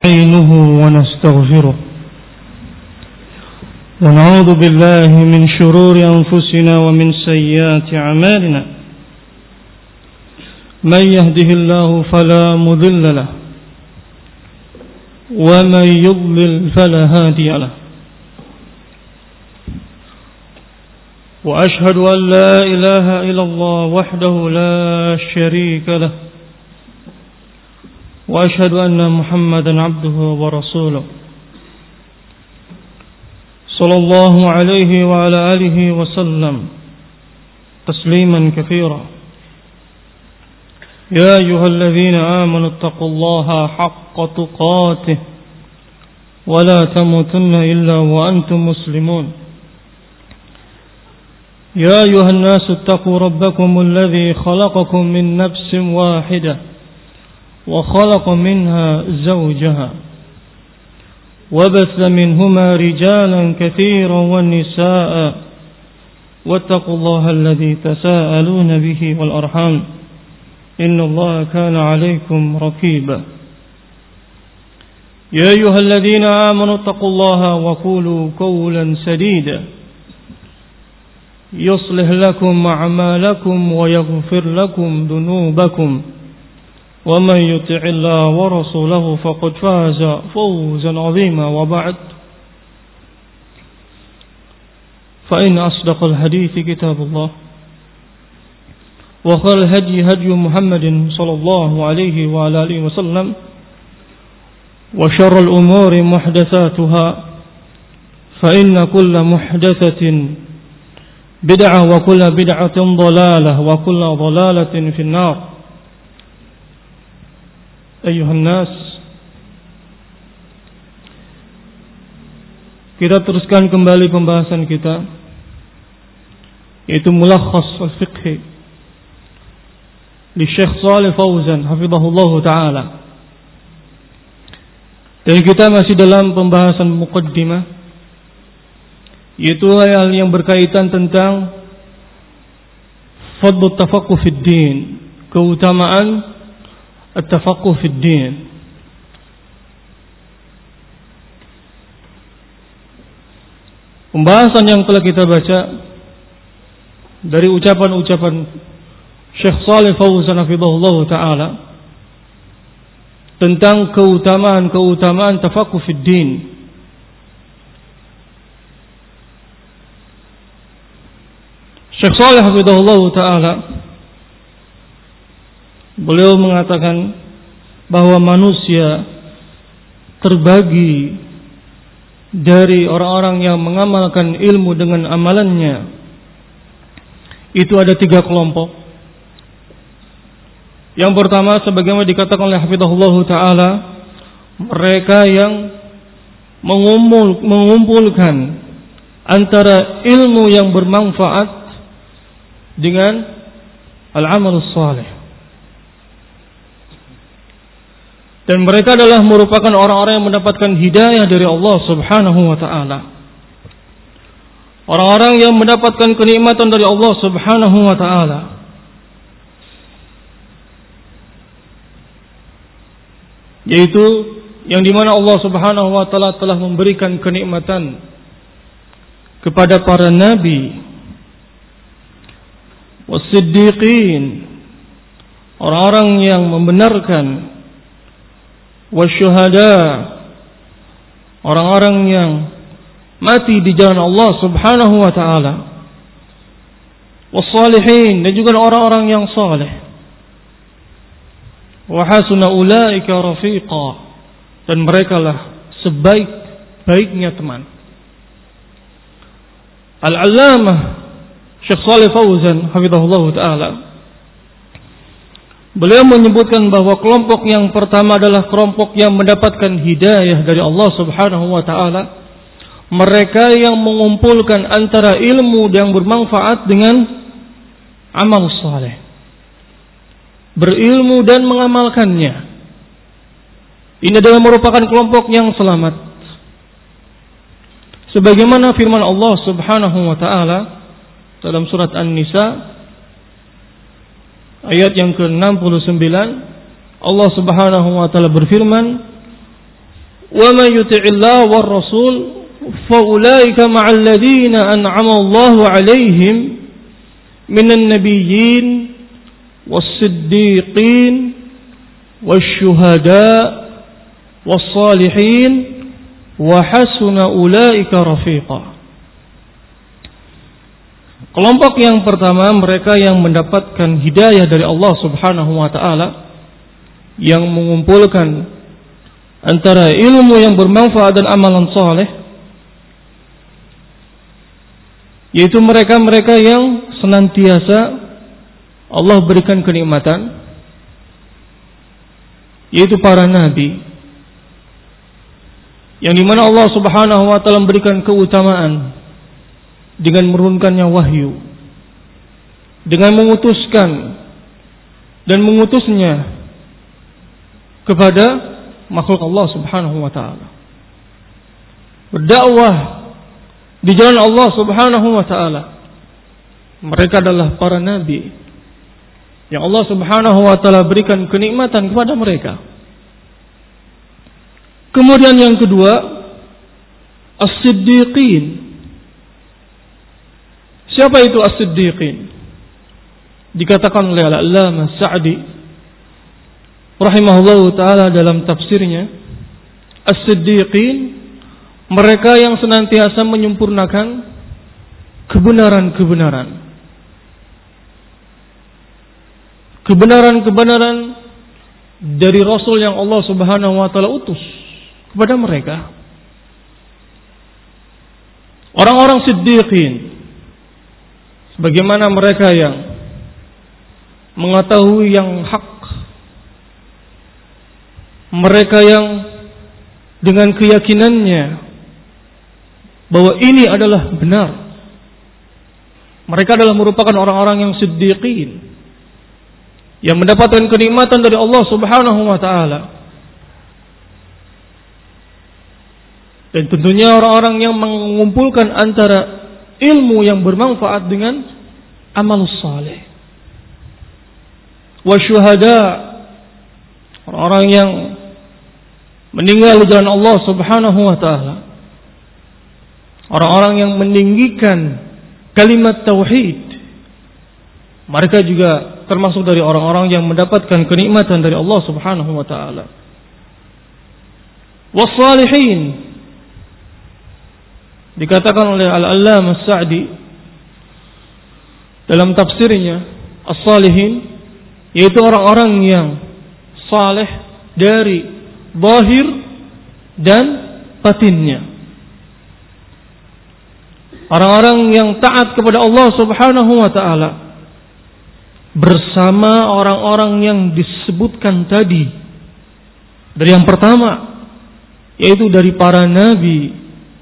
نستعينه ونستغفره ونعوذ بالله من شرور أنفسنا ومن سيئات أعمالنا من يهده الله فلا مضل له ومن يضلل فلا هادي له وأشهد أن لا إله إلا الله وحده لا شريك له وأشهد أن محمدا عبده ورسوله صلى الله عليه وعلى آله وسلم تسليما كثيرا يا أيها الذين آمنوا اتقوا الله حق تقاته ولا تموتن إلا وأنتم مسلمون يا أيها الناس اتقوا ربكم الذي خلقكم من نفس واحدة وخلق منها زوجها وبث منهما رجالا كثيرا والنساء واتقوا الله الذي تساءلون به والأرحام إن الله كان عليكم رقيبا يا أيها الذين آمنوا اتقوا الله وقولوا قولا سديدا يصلح لكم أعمالكم ويغفر لكم ذنوبكم ومن يطع الله ورسوله فقد فاز فوزا عظيما وبعد فإن أصدق الحديث كتاب الله وخير الهدي هدي محمد صلى الله عليه وعلى آله وسلم وشر الأمور محدثاتها فإن كل محدثة بدعة وكل بدعة ضلالة وكل ضلالة في النار. Ayuhan nas, kita teruskan kembali pembahasan kita, yaitu mulakhas al-fiqhi li Syekh Shalih Fauzan hafizahullahu ta'ala. Dan kita masih dalam pembahasan muqaddimah, yaitu hal yang berkaitan tentang fadlu tafaqquh fid din, keutamaan at-tafaqquh fid din. Pembahasan yang telah kita baca dari ucapan-ucapan Syekh Shalih Fauzan hafizahullah ta'ala tentang keutamaan tafaqquh fid din. Syekh Shalih hafizahullah ta'ala beliau mengatakan bahwa manusia terbagi dari orang-orang yang mengamalkan ilmu dengan amalannya. Itu ada 3 kelompok. Yang pertama, sebagaimana dikatakan oleh hafizahullah ta'ala, mereka yang mengumpulkan antara ilmu yang bermanfaat dengan al-amal salih. Dan mereka adalah merupakan orang-orang yang mendapatkan hidayah dari Allah subhanahu wa ta'ala. Orang-orang yang mendapatkan kenikmatan dari Allah subhanahu wa ta'ala. Yaitu yang dimana Allah subhanahu wa ta'ala telah memberikan kenikmatan kepada para nabi, was-siddiqin, orang-orang yang membenarkan, wasyuhada, orang-orang yang mati di jalan Allah subhanahu wa ta'ala, wassalihin, dan juga orang-orang yang saleh, wa hasuna ulaika rafiqa, dan merekalah sebaik-baiknya teman. Al-Allamah Syekh Shalih Fauzan hafizahullah ta'ala, beliau menyebutkan bahwa kelompok yang pertama adalah kelompok yang mendapatkan hidayah dari Allah subhanahu wa ta'ala. Mereka yang mengumpulkan antara ilmu yang bermanfaat dengan amal saleh, berilmu dan mengamalkannya. Ini adalah merupakan kelompok yang selamat, sebagaimana firman Allah subhanahu wa ta'ala dalam surat An-Nisa ayat yang ke-69, Allah subhanahu wa ta'ala berfirman, wa may yuti'illah war rasul fa ulaika ma'al ladzina an'ama Allahu 'alaihim minan nabiyyin was-siddiqin wasyuhada was-salihin wa hasuna ulaika rafiqa. Kelompok yang pertama mereka yang mendapatkan hidayah dari Allah Subhanahu wa taala, yang mengumpulkan antara ilmu yang bermanfaat dan amalan saleh, yaitu mereka-mereka yang senantiasa Allah berikan kenikmatan, yaitu para nabi, yang dimana Allah Subhanahu wa taala memberikan keutamaan dengan menurunkannya wahyu, dengan mengutuskan dan mengutusnya kepada makhluk Allah Subhanahu wa taala, berdakwah di jalan Allah Subhanahu wa taala. Mereka adalah para nabi yang Allah Subhanahu wa taala berikan kenikmatan kepada mereka. Kemudian yang kedua, as-siddiqin. Siapa itu as-siddiqin? Dikatakan oleh Al-Allamah Sa'di rahimahullahu taala dalam tafsirnya, as-siddiqin mereka yang senantiasa menyempurnakan kebenaran-kebenaran. Kebenaran-kebenaran dari Rasul yang Allah Subhanahu wa taala utus kepada mereka. Orang-orang siddiqin, sebagaimana mereka yang mengetahui yang hak, mereka yang dengan keyakinannya bahwa ini adalah benar, mereka adalah merupakan orang-orang yang siddiqin, yang mendapatkan kenikmatan dari Allah Subhanahu wa taala. Dan tentunya orang-orang yang mengumpulkan antara ilmu yang bermanfaat dengan amal saleh. Wa syuhada, orang-orang yang meninggal di jalan Allah Subhanahu wa taala. Orang-orang yang meninggikan kalimat tauhid. Mereka juga termasuk dari orang-orang yang mendapatkan kenikmatan dari Allah Subhanahu wa taala. Was-salihin, dikatakan oleh Al-Allamah Sa'di dalam tafsirnya, as-salihin yaitu orang-orang yang saleh dari zahir dan batinnya. Orang-orang yang taat kepada Allah Subhanahu wa taala bersama orang-orang yang disebutkan tadi. Dari yang pertama yaitu dari para nabi,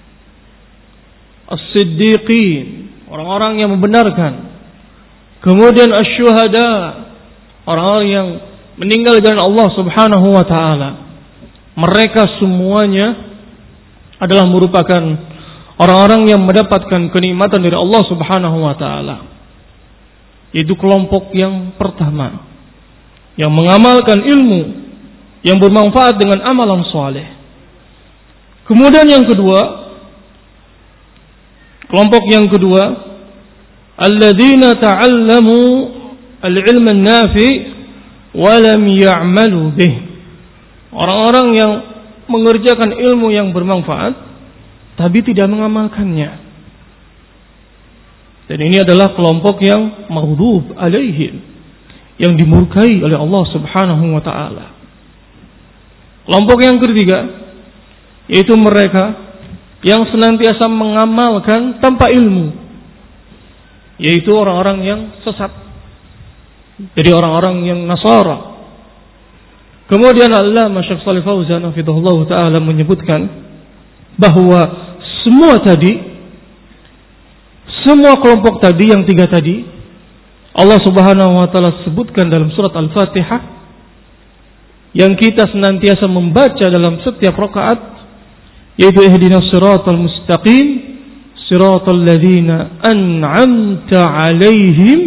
as-siddiqin, orang-orang yang membenarkan. Kemudian asy-syuhada, orang-orang yang meninggal di jalan Allah Subhanahu wa taala. Mereka semuanya adalah merupakan orang-orang yang mendapatkan kenikmatan dari Allah Subhanahu wa taala. Itu kelompok yang pertama, yang mengamalkan ilmu yang bermanfaat dengan amalan saleh. Kemudian yang kedua, kelompok yang kedua, alladzina ta'allamu al-ilma an-nafi wa lam ya'malu bih. Orang-orang yang mengerjakan ilmu yang bermanfaat tapi tidak mengamalkannya. Dan ini adalah kelompok yang maghdub alaihim, yang dimurkai oleh Allah Subhanahu wa taala. Kelompok yang ketiga yaitu mereka yang senantiasa mengamalkan tanpa ilmu, yaitu orang-orang yang sesat, jadi orang-orang yang Nasara. Kemudian Allamah Syekh Shalih Fauzan hafizahullah taala menyebutkan bahwa semua kelompok tadi, yang tiga tadi, Allah Subhanahu wa taala sebutkan dalam surat Al-Fatihah, yang kita senantiasa membaca dalam setiap rakaat, yaitu ihdinas siratal mustaqim siratal ladzina an'amta 'alaihim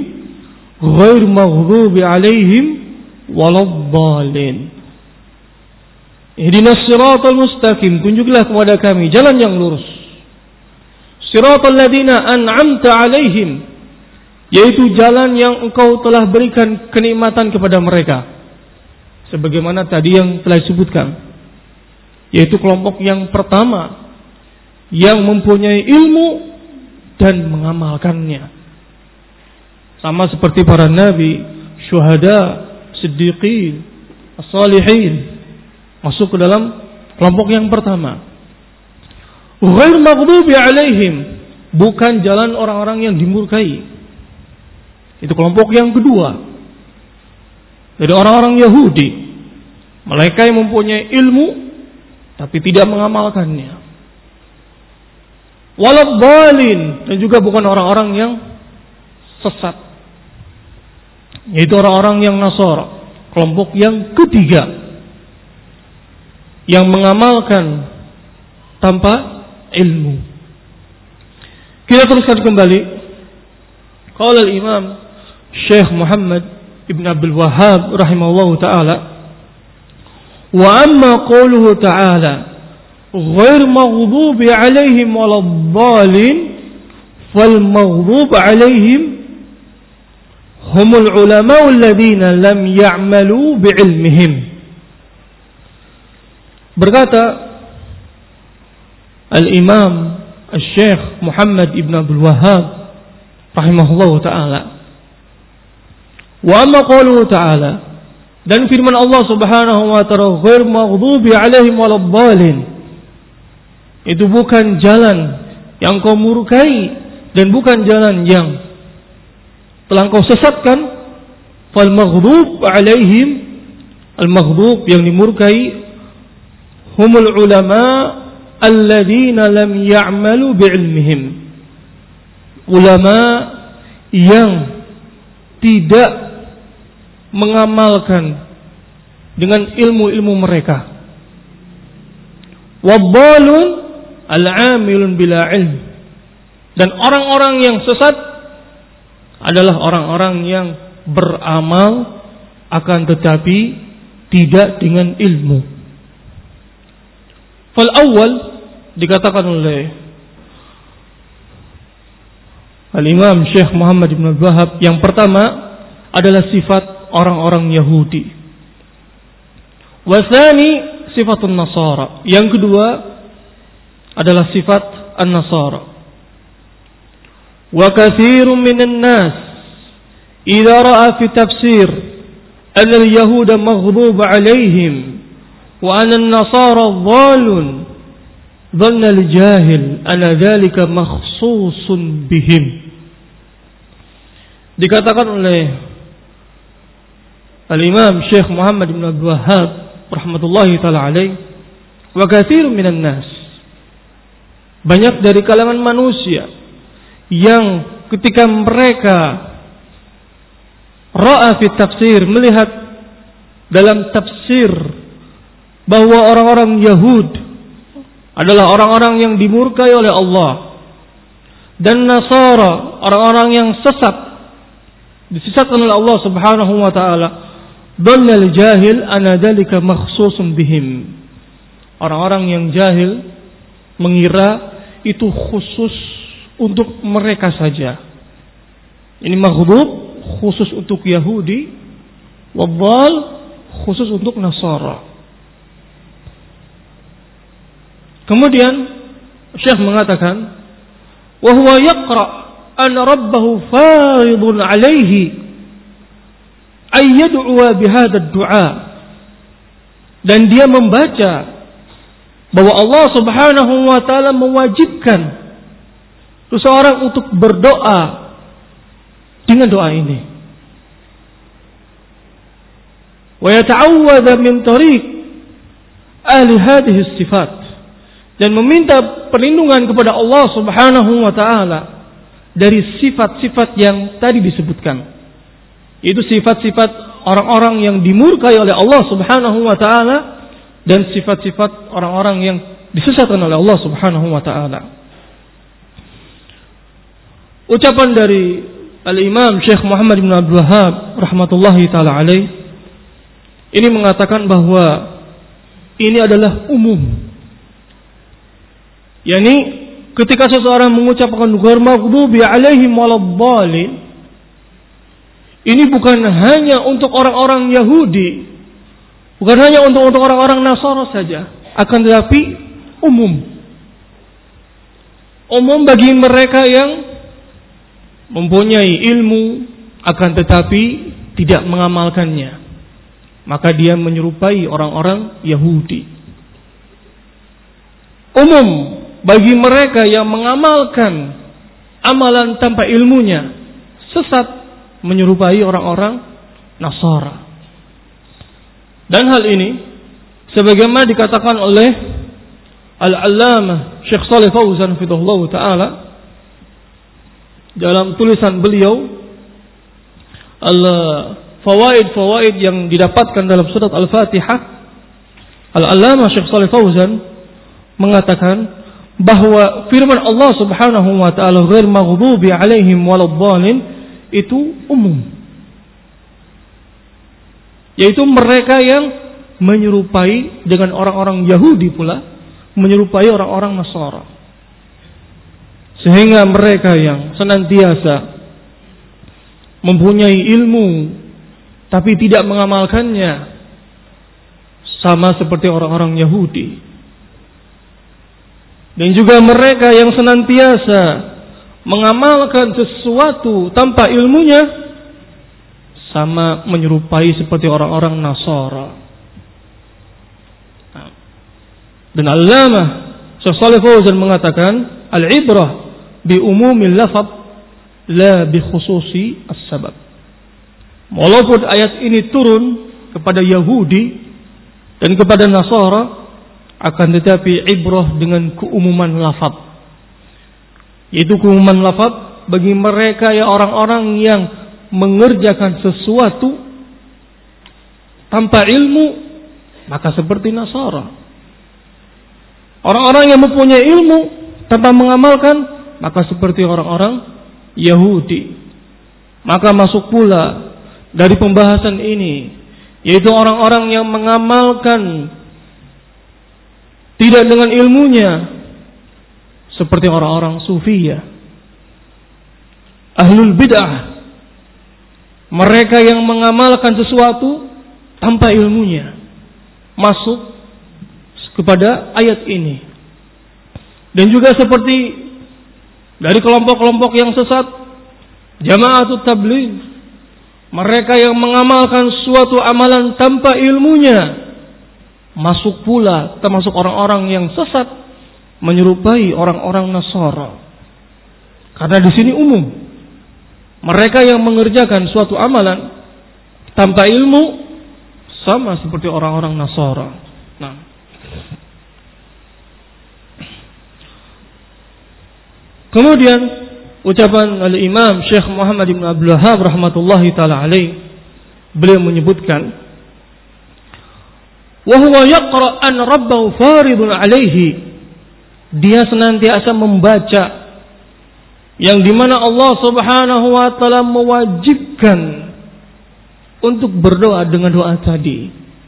ghair maghdubi 'alaihim waladdallin. Ihdinas siratal mustaqim, tunjuklah kepada kami jalan yang lurus. Siratal ladzina an'amta 'alaihim, yaitu jalan yang Engkau telah berikan kenikmatan kepada mereka. Sebagaimana tadi yang telah disebutkan, yaitu kelompok yang pertama yang mempunyai ilmu dan mengamalkannya. Sama seperti para nabi, syuhada, siddiqin, as-salihin, masuk ke dalam kelompok yang pertama. Ghair maghdubi alaihim, bukan jalan orang-orang yang dimurkai. Itu kelompok yang kedua. Dari orang-orang Yahudi, mereka yang mempunyai ilmu tapi tidak mengamalkannya. Waladhdallin, dan juga bukan orang-orang yang sesat, yaitu orang-orang yang Nasara, kelompok yang ketiga yang mengamalkan tanpa ilmu. Kita teruskan kembali. Qala al-Imam Syekh Muhammad Ibn Abdul Wahhab rahimahullahu ta'ala, wa amma qawluhu ta'ala ghair maghdubi alaihim waladdallin, fal maghdub alaihim humul ulama'u alladhina lam ya'malu bi'ilmihim. Berkata Al-Imam Al-Syekh Muhammad Ibn Abdul Wahhab rahimahullahu ta'ala, wa amma qawluhu ta'ala, dan firman Allah subhanahu wa ta'ala ghair maghdubi alaihim waladdallin, itu bukan jalan yang kau murkai dan bukan jalan yang telah kau sesatkan. Fal maghdub alaihim, al maghdub yang dimurkai, humul ulama alladzina lam ya'malu bi'ilmihim, ulama yang tidak mengamalkan dengan ilmu-ilmu mereka. Waddalun al-'amilun bila ilm, dan orang-orang yang sesat adalah orang-orang yang beramal akan tetapi tidak dengan ilmu. Fal awal, dikatakan oleh Al-Imam Syekh Muhammad Ibn Abdul Wahhab, yang pertama adalah sifat orang-orang Yahudi. Wasani sifatun Nasara, yang kedua adalah sifat an-Nasara. Wa katsirun minan nas idza ra'a fi tafsir anna al-yahuda maghdub 'alaihim wa anna an-nasara dhalun, dhanna al-jahil anna dhalika makhsusun bihim. Dikatakan oleh Al-Imam Syekh Muhammad Ibn Abdul Wahhab rahmatullahi ta'ala alaih, wa katsirun minan nas, banyak dari kalangan manusia yang ketika mereka ra'a fi tafsir, melihat dalam tafsir bahwa orang-orang Yahud adalah orang-orang yang dimurkai oleh Allah, dan Nasara orang-orang yang sesat, disesatkan oleh Allah subhanahu wa ta'ala, dhannal jahil anna dzalika makhsusun bihim, orang-orang yang jahil mengira itu khusus untuk mereka saja. Ini maghdub khusus untuk Yahudi, wadhal khusus untuk Nasara. Kemudian Syekh mengatakan, wa huwa yaqra an rabbahu faridun alaihi ay yad'uwa bihadha ad-du'a, dan dia membaca bahwa Allah subhanahu wa ta'ala mewajibkan seseorang untuk berdoa dengan doa ini. Wa yata'awwadha min tariq ahli hadhihi sifat, dan meminta perlindungan kepada Allah subhanahu wa ta'ala dari sifat-sifat yang tadi disebutkan, yaitu sifat-sifat orang-orang yang dimurkai oleh Allah subhanahu wa ta'ala dan sifat-sifat orang-orang yang disesatkan oleh Allah subhanahu wa ta'ala. Ucapan dari Al-Imam Syekh Muhammad bin Abdul Wahhab rahmatullahi ta'ala alaih ini mengatakan bahwa ini adalah umum. Yani ketika seseorang mengucapkan ghairil maghdubi 'alaihim waladdallin, ini bukan hanya untuk orang-orang Yahudi, bukan hanya untuk orang-orang Nasara saja, akan tetapi umum. Umum bagi mereka yang mempunyai ilmu akan tetapi tidak mengamalkannya, maka dia menyerupai orang-orang Yahudi. Umum bagi mereka yang mengamalkan amalan tanpa ilmunya, sesat, menyerupai orang-orang Nasara. Dan hal ini sebagaimana dikatakan oleh Al-Allamah Syekh Shalih Fauzan hafizahullah taala dalam tulisan beliau Al-Fawaid yang didapatkan dalam surat Al-Fatihah. Al-Allamah Syekh Shalih Fauzan mengatakan bahwa firman Allah Subhanahu wa taala ghairil maghdubi 'alaihim waladdallin itu umum, yaitu mereka yang menyerupai dengan orang-orang Yahudi pula, menyerupai orang-orang Nasara, sehingga mereka yang senantiasa mempunyai ilmu tapi tidak mengamalkannya sama seperti orang-orang Yahudi. Dan juga mereka yang senantiasa mengamalkan sesuatu tanpa ilmunya sama menyerupai seperti orang-orang Nasara. Dan Allamah Syekh Shalih Fauzan mengatakan al-ibrah bi umumil lafaz la bi khususi as-sabab. Walaupun ayat ini turun kepada Yahudi dan kepada Nasara, akan tetapi ibrah dengan keumuman lafaz, yaitu keumuman lafaz bagi mereka ya orang-orang yang mengerjakan sesuatu tanpa ilmu, maka seperti Nasara. Orang-orang yang mempunyai ilmu tanpa mengamalkan, maka seperti orang-orang Yahudi. Maka masuk pula dari pembahasan ini, yaitu orang-orang yang mengamalkan tidak dengan ilmunya, seperti orang-orang Sufiyah, Ahlul Bid'ah, mereka yang mengamalkan sesuatu tanpa ilmunya, masuk kepada ayat ini. Dan juga seperti dari kelompok-kelompok yang sesat, Jama'atut Tabligh, mereka yang mengamalkan suatu amalan tanpa ilmunya, masuk pula termasuk orang-orang yang sesat, menyerupai orang-orang Nasara. Karena di sini umum, mereka yang mengerjakan suatu amalan tanpa ilmu sama seperti orang-orang Nasara. Nah, kemudian ucapan al-Imam Syekh Muhammad bin Abdul Wahhab rahmatullahi taala alaih, beliau menyebutkan wa huwa yaqra an rabbahu faridun alaihi, dia senantiasa membaca yang dimana Allah Subhanahu wa taala mewajibkan untuk berdoa dengan doa tadi.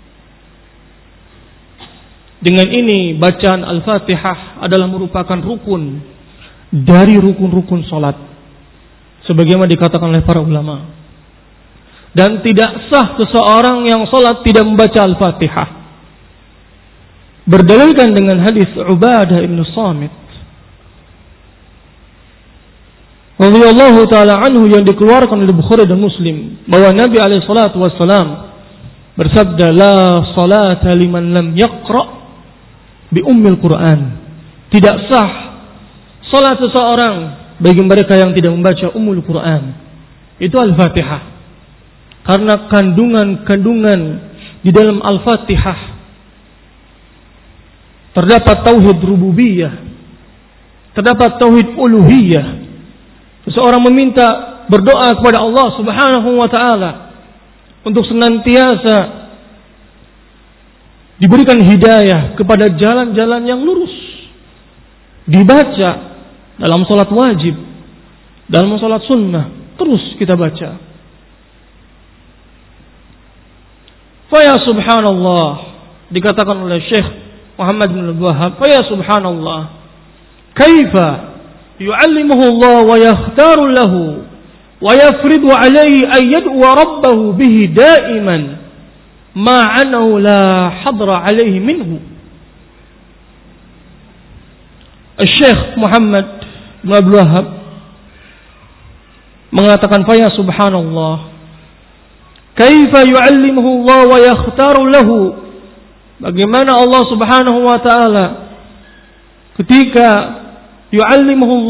Dengan ini bacaan Al-Fatihah adalah merupakan rukun dari rukun-rukun salat, sebagaimana dikatakan oleh para ulama. Dan tidak sah seseorang yang salat tidak membaca Al-Fatihah. Berdalilkan dengan hadis Ubadah bin Samit radhiyallahu taala anhu yang dikeluarkan oleh Bukhari dan Muslim, bahwa Nabi alaihi salatu wasallam bersabda, la salata liman lam yaqra bi ummil Quran. Tidak sah salat seseorang bagi mereka yang tidak membaca ummul Quran, itu Al-Fatihah. Karena kandungan-kandungan di dalam Al-Fatihah terdapat tauhid rububiyah, terdapat tauhid uluhiyah. Seseorang meminta berdoa kepada Allah Subhanahu wa taala untuk senantiasa diberikan hidayah kepada jalan-jalan yang lurus. Dibaca dalam salat wajib, dalam salat sunnah, terus kita baca. Fa ya subhanallah, dikatakan oleh Syekh Muhammad bin Abdul Wahhab, "Fa ya subhanallah, kaifa yu'allimuhu Allah wa yakhtaru lahu wa yafridu alayhi an yad'u rabbahu bihi da'iman ma'anahu la hadra alayhi minhu." Syekh Muhammad bin Abdul Wahhab mengatakan, "Fa ya subhanallah, kaifa yu'allimuhu Allah wa yakhtaru lahu." Bagaimana Allah Subhanahu wa taala ketika yu'allimuhu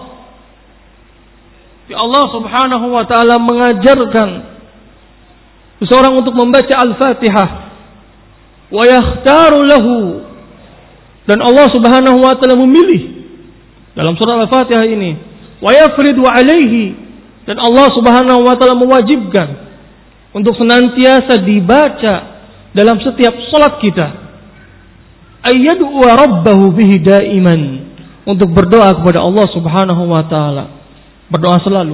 Allah Subhanahu wa taala mengajarkan seseorang untuk membaca Al-Fatihah, wa yakhtaru lahu, dan Allah Subhanahu wa taala memilih dalam surah Al-Fatihah ini, wa yafridu alaihi, dan Allah Subhanahu wa taala mewajibkan untuk senantiasa dibaca dalam setiap salat kita, ayyadu rabbahu bihi daiman, untuk berdoa kepada Allah Subhanahu wa taala, berdoa selalu,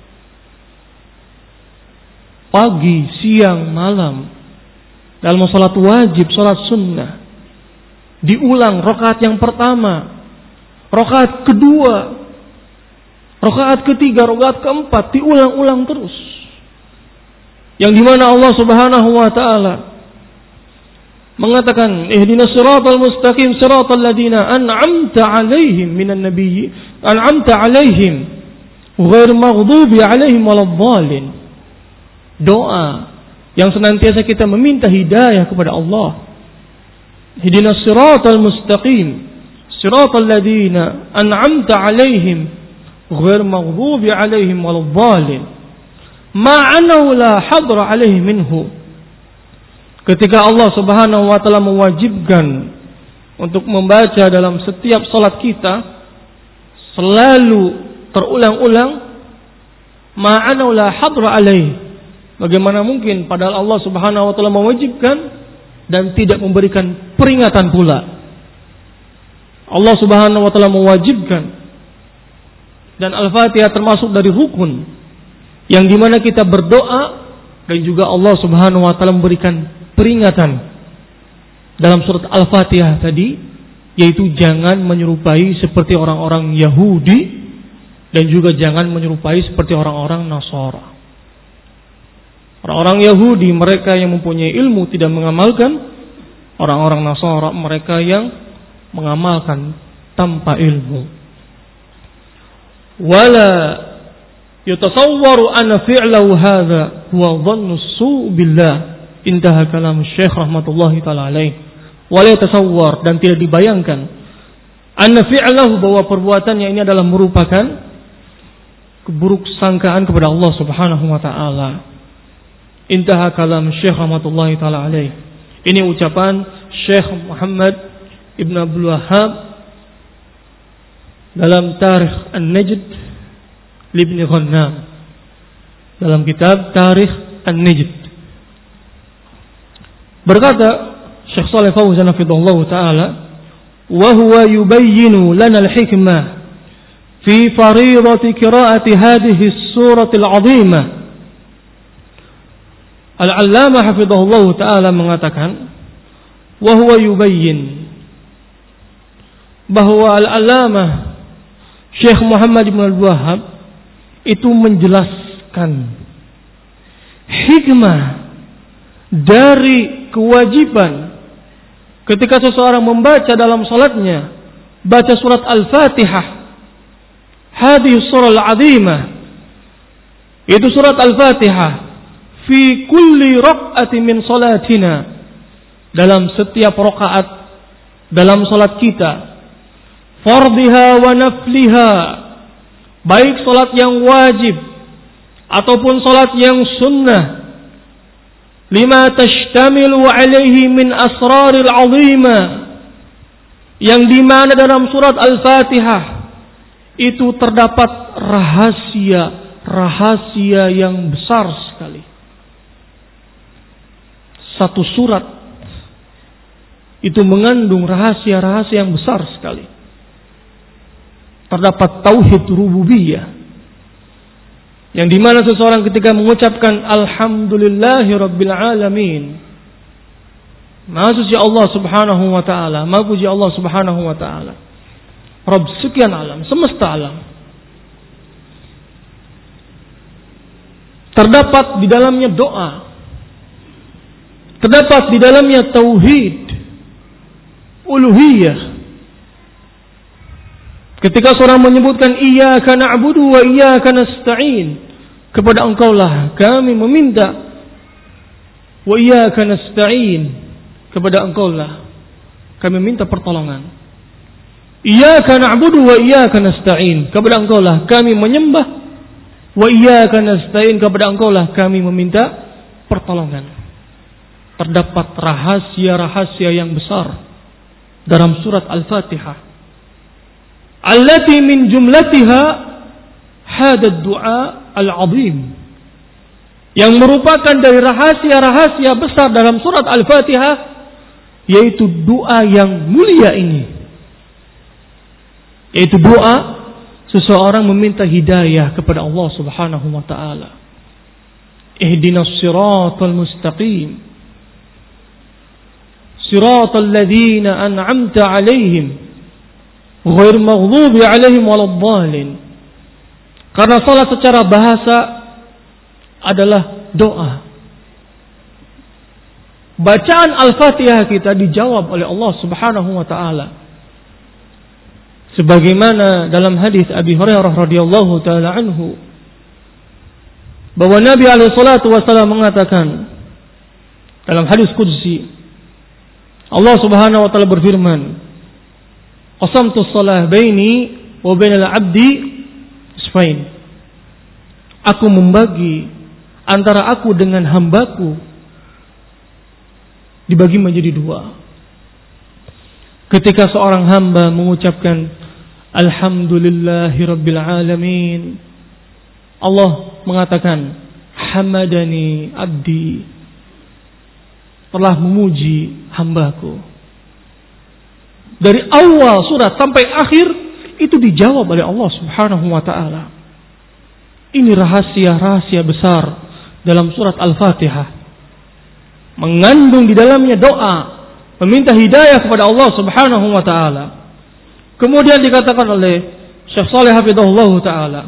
pagi, siang, malam, dalam salat wajib, salat sunnah, diulang rakaat yang pertama, rakaat kedua, rakaat ketiga, rakaat keempat, diulang-ulang terus. Yang dimana Allah Subhanahu wa taala mengatakan, ihdinas siratal mustaqim siratal ladzina an'amta 'alaihim minan nabiyyin an'amta 'alaihim ghairil maghdubi 'alaihim waladdallin. Doa yang senantiasa kita meminta hidayah kepada Allah. Ihdinas siratal mustaqim siratal ladzina an'amta 'alaihim ghairil maghdubi 'alaihim waladdallin ma'anahu la hadra 'alaihi minhu. Ketika Allah Subhanahu wa taala mewajibkan untuk membaca dalam setiap salat kita selalu terulang-ulang, ma'anahu la hadra 'alaihi. Bagaimana mungkin padahal Allah Subhanahu wa taala mewajibkan dan tidak memberikan peringatan pula. Allah Subhanahu wa taala mewajibkan, dan Al-Fatihah termasuk dari rukun yang dimana kita berdoa, dan juga Allah Subhanahu wa taala memberikan peringatan dalam surat Al-Fatihah tadi, yaitu jangan menyerupai seperti orang-orang Yahudi, dan juga jangan menyerupai seperti orang-orang Nasara. Orang-orang Yahudi mereka yang mempunyai ilmu tidak mengamalkan, orang-orang Nasara mereka yang mengamalkan tanpa ilmu. Wala yatasawwaru anna fi'lahu hadha huwa dhannu su' billah. Intaha kalam Syekh rahmatullahi taala alaih. Wala yatasawwar, dan tidak dibayangkan, anna fi'lahu, bahwa perbuatannya ini adalah merupakan keburuk sangkaan kepada Allah Subhanahu wa taala. Intaha kalam Syekh rahmatullahi taala alaih. Ini ucapan Syekh Muhammad Ibn Abdul Wahhab dalam Tarikh An-Najd Ibn Ghannam, dalam kitab Tarikh An-Najd. Berkata Syekh Shalih Fauzan hafizahullah taala, wa huwa yubayyinu lana al-hikmah fi fariidati qiraa'ati hadhihi as-surati al-'azimah. Al-'Allamah hafizahullah taala mengatakan, wa huwa yubayyin, bahwa Al-'Allamah Syekh Muhammad bin Abdul Wahhab itu menjelaskan hikmah dari kewajiban ketika seseorang membaca dalam salatnya baca surat Al-Fatihah, hadhihi surah al-'azimah, itu surat Al-Fatihah, fi kulli raq'atin min salatina, dalam setiap rakaat dalam salat kita, fardhiha wa nafliha, baik salat yang wajib ataupun salat yang sunnah, lima tashtamilu alaihi min asraril 'azimah, yang dimana dalam surat Al-Fatihah itu terdapat rahasia yang besar sekali. Satu surat itu mengandung rahasia-rahasia yang besar sekali. Terdapat tauhid rububiyah, yang dimana seseorang ketika mengucapkan Alhamdulillahi Rabbil Alamin, Maha suci Allah Subhanahu wa taala, maha puji Allah Subhanahu wa taala. Rabb sekian alam, semesta alam. Terdapat di dalamnya doa. Terdapat di dalamnya tauhid, uluhiyah. Ketika seorang menyebutkan iyyaka na'budu wa iyyaka nasta'in, kepada Engkaulah kami meminta, wa iyyaka nasta'in, kepada Engkaulah kami minta pertolongan. Iyyaka na'budu wa iyyaka nasta'in, kepada Engkaulah kami menyembah, wa iyyaka nasta'in, kepada Engkaulah kami meminta pertolongan. Terdapat rahasia-rahasia yang besar dalam surat Al-Fatihah. Allati min jumlatiha hada du'a al-'azim, yang merupakan dari rahasia-rahasia besar dalam surat Al-Fatihah, yaitu doa yang mulia ini. Yaitu doa seseorang meminta hidayah kepada Allah Subhanahu wa taala. Ihdinas siratal mustaqim, siratal ladzina an'amta 'alaihim ghair maghdubi 'alaihim waladdallin. Karena salat secara bahasa adalah doa. Bacaan Al-Fatihah kita dijawab oleh Allah Subhanahu wa taala. Sebagaimana dalam hadis Abi Hurairah radhiyallahu taala anhu, bahwa Nabi alaihi salatu wasallam mengatakan dalam hadis qudsi, Allah Subhanahu wa taala berfirman, qasamtu shalah baini wa bainal 'abdi isfain. Aku membagi antara aku dengan hambaku dibagi menjadi dua. Ketika seorang hamba mengucapkan alhamdulillahi rabbil alamin, Allah mengatakan hamadani abdi, telah memuji hambaku. Dari awal surat sampai akhir itu dijawab oleh Allah Subhanahu wa taala. Ini rahasia-rahasia besar dalam surat Al-Fatihah. Mengandung di dalamnya doa, meminta hidayah kepada Allah Subhanahu wa taala. Kemudian dikatakan oleh Syekh Shalih hafizahullah taala,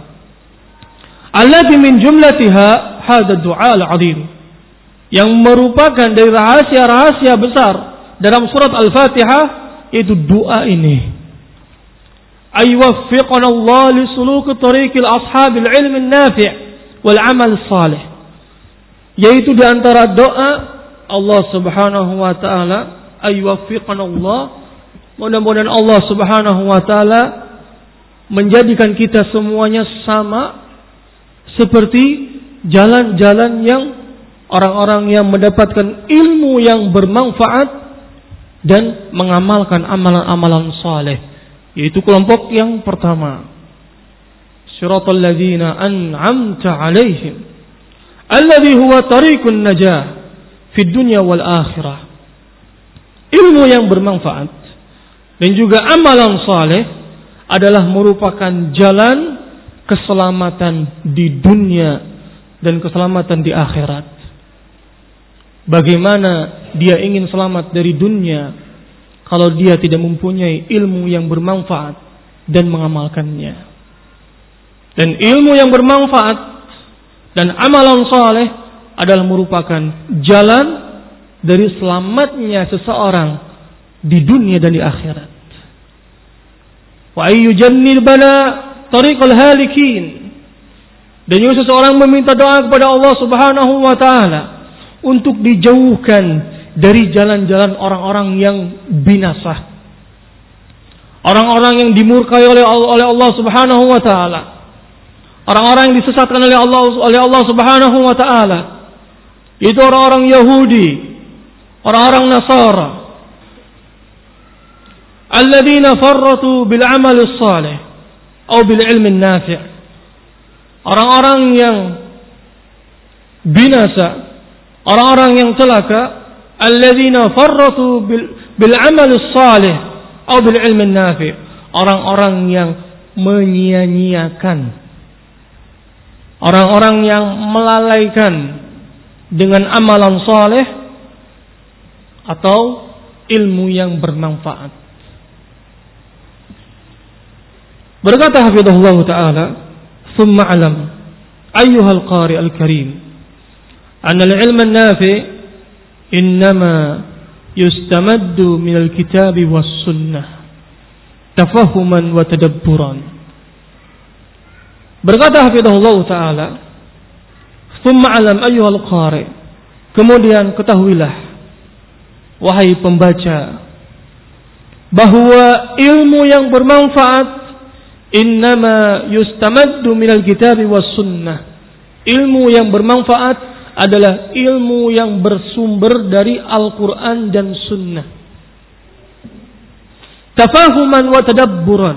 allati min jumlatiha hada du'a al-'azim, yang merupakan dari rahasia-rahasia besar dalam surat Al-Fatihah, yaitu doa ini. Ayuwaffiqana Allah li suluki tariqil ashabil ilmi nafi' wal amal salih. Yaitu di antara doa Allah Subhanahu wa taala, ayuwaffiqana Allah, mudah-mudahan Allah Subhanahu wa taala menjadikan kita semuanya sama seperti jalan-jalan yang orang-orang yang mendapatkan ilmu yang bermanfaat dan mengamalkan amalan-amalan saleh, yaitu kelompok yang pertama, siratal ladzina an'amta 'alaihim alladzi huwa tariqun najah fid dunya wal akhirah. Ilmu yang bermanfaat dan juga amalan saleh adalah merupakan jalan keselamatan di dunia dan keselamatan di akhirat. Bagaimana dia ingin selamat dari dunia kalau dia tidak mempunyai ilmu yang bermanfaat dan mengamalkannya. Dan ilmu yang bermanfaat dan amalan saleh adalah merupakan jalan dari selamatnya seseorang di dunia dan di akhirat. Wa ayyujannil bala tariqal halikin. Dan juga seseorang meminta doa kepada Allah Subhanahu wa taala untuk dijauhkan dari jalan-jalan orang-orang yang binasa, orang-orang yang dimurkai oleh Allah Subhanahu wa taala, orang-orang yang disesatkan oleh Allah Subhanahu wa taala. Itu orang-orang Yahudi, orang-orang Nasara, alladzina farratu bil amali shalih atau bil ilmi nafi'. Orang-orang yang binasa, orang-orang yang celaka, alladzina farratu bil amal shalih atau bil ilmi nafi', orang-orang yang menyia-nyiakan, orang-orang yang melalaikan dengan amalan saleh atau ilmu yang bermanfaat. Berkata hafizahullah taala, "Tsumma alam ayyuhal qari al-karim, anna al-ilma an-nafi' innama yustamaddu min al-kitab was sunnah tafahuman wa tadabburan." Berkata hafizahullah taala, "Tsumma alam ayyuhal qari," kemudian ketahuilah wahai pembaca bahwa ilmu yang bermanfaat innama yustamaddu minal kitabi was sunnah. Ilmu yang bermanfaat adalah ilmu yang bersumber dari Al-Quran dan Sunnah. Tafahuman wa tadabburan.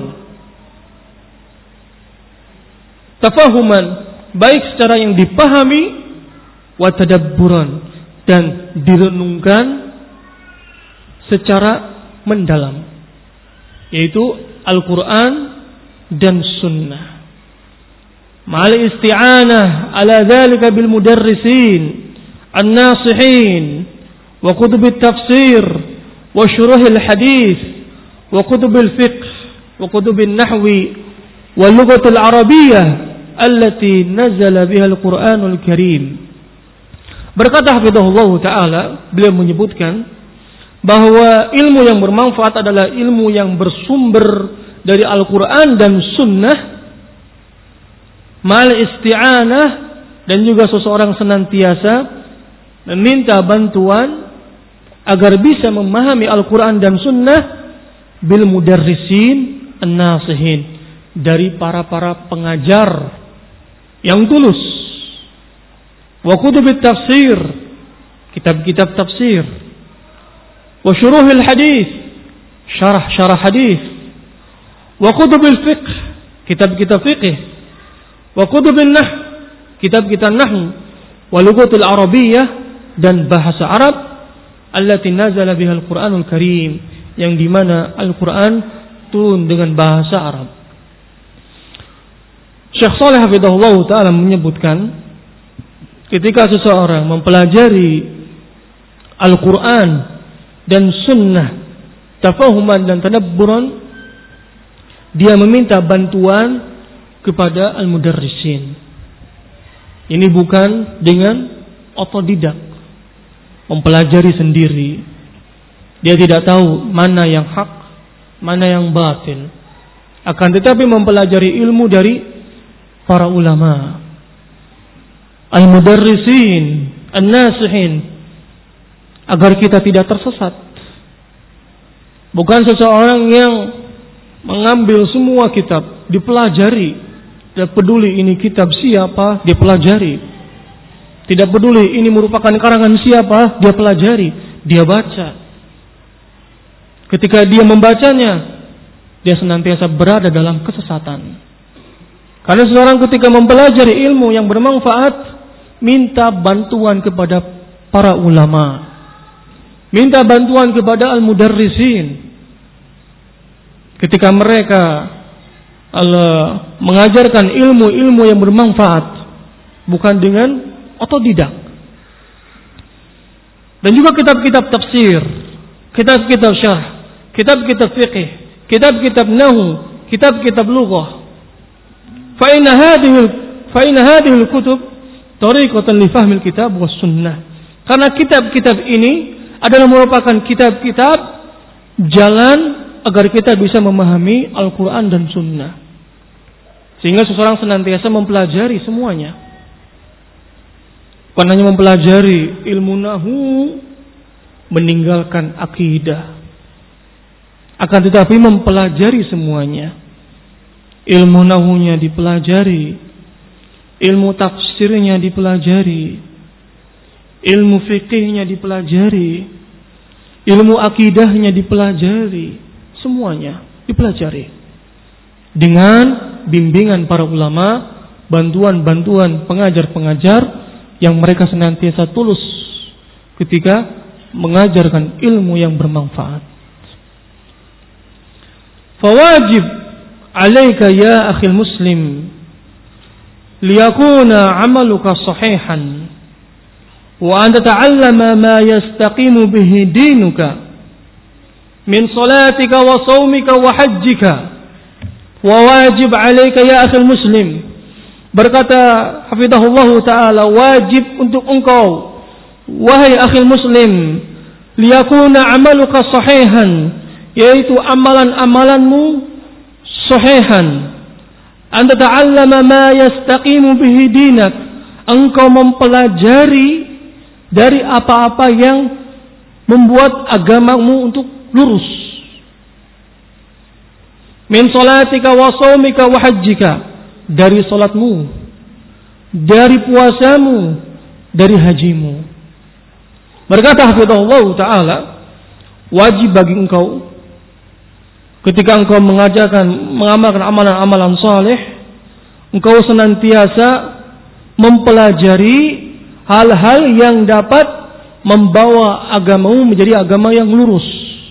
Tafahuman, baik secara yang dipahami, wa tadabburan, dan direnungkan secara mendalam, yaitu Al-Quran dan Sunnah. Ma'al isti'anah ala dhalika bil mudarrisin an-nasihin wa kutub at-tafsir wa syuruh al-hadith wa kutub al-fiqh wa kutub an-nahwi wa lughah al-arabiyyah allati nazala biha al-Qur'anul Karim. Berkata hafizahullah taala, beliau menyebutkan bahwa ilmu yang bermanfaat adalah ilmu yang bersumber dari Al-Quran dan Sunnah, mal isti'anah, dan juga seseorang senantiasa meminta bantuan agar bisa memahami Al-Quran dan Sunnah bil mudarrisin an-nasihin, dari para pengajar yang tulus, wa kutubit tafsir, kitab-kitab tafsir, wa syuruhil hadis, syarah hadis, wa kutubil fiqh, kitab-kitab fiqh, wa kutubil nahw, kitab-kitab nahw, wa lughatul arabiyyah, dan bahasa Arab, allati nazala biha al-Qur'anul Karim, yang dimana Al-Quran turun dengan bahasa Arab. Syekh Shalih hafizahullah ta'ala menyebutkan, ketika seseorang mempelajari Al-Quran dan Sunnah tafahuman dan tadabburan, dia meminta bantuan kepada al-mudarrisin. Ini bukan dengan otodidak, mempelajari sendiri. Dia tidak tahu mana yang hak, mana yang batil. Akan tetapi mempelajari ilmu dari para ulama, al-mudarrisin, an-nasihin, agar kita tidak tersesat. Bukan seseorang yang mengambil semua kitab, dipelajari, tidak peduli ini kitab siapa, dia pelajari. Tidak peduli ini merupakan karangan siapa, dia pelajari, dia baca. Ketika dia membacanya, dia senantiasa berada dalam kesesatan. Karena seorang ketika mempelajari ilmu yang bermanfaat, minta bantuan kepada para ulama, minta bantuan kepada al-mudarrisin. Ketika mereka mengajarkan ilmu-ilmu yang bermanfaat, bukan dengan otodidak. Dan juga kitab-kitab tafsir, kitab-kitab syarh, kitab-kitab fiqh, kitab-kitab nahwu, kitab-kitab lughah. Fa inna hadhihi al-kutub tariqatan li fahmil kitab was sunnah. Karena kitab-kitab ini adalah merupakan kitab-kitab jalan agar kita bisa memahami Al-Quran dan Sunnah. Sehingga seseorang senantiasa mempelajari semuanya. Bukan hanya mempelajari ilmu nahwu, meninggalkan akidah. Akan tetapi mempelajari semuanya. Ilmu nahwunya dipelajari, ilmu tafsirnya dipelajari, ilmu fikihnya dipelajari, ilmu akidahnya dipelajari. Semuanya dipelajari dengan bimbingan para ulama, bantuan-bantuan pengajar-pengajar yang mereka senantiasa tulus ketika mengajarkan ilmu yang bermanfaat. Fawajib alaika ya akhil muslim liyakuna amaluka sahihan wa an tata'allama ma yastaqimu bihi dinuka min salatika wa shaumika wa hajjika wa wajib 'alaika ya akhil muslim. Berkata hafizahullah taala, wajib untuk engkau wahai akhil muslim, liyakuna amaluka sahihan, yaitu amalan-amalanmu sahihan. Anta ta'allama ma yastaqimu bihi dinak, engkau mempelajari dari apa-apa yang membuat agamamu untuk lurus. Min salatika wa shaumika wa hajjika, dari salatmu, dari puasamu, dari hajimu. Berkata hafizahullah taala, wajib bagi engkau ketika engkau mengamalkan amalan-amalan saleh, engkau senantiasa mempelajari hal-hal yang dapat membawa agamamu menjadi agama yang lurus.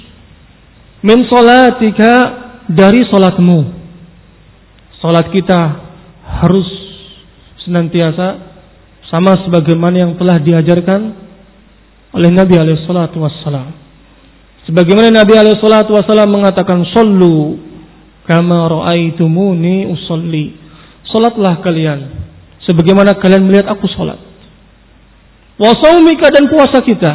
Min salatika, dari salatmu. Salat kita harus senantiasa sama sebagaimana yang telah diajarkan oleh Nabi alaihi salatu wassalam. Sebagaimana Nabi alaihi salatu wassalam mengatakan, "Shallu kama ra'aitumuni usolli." Salatlah kalian sebagaimana kalian melihat aku salat. Wa shaumika, dan puasa kita.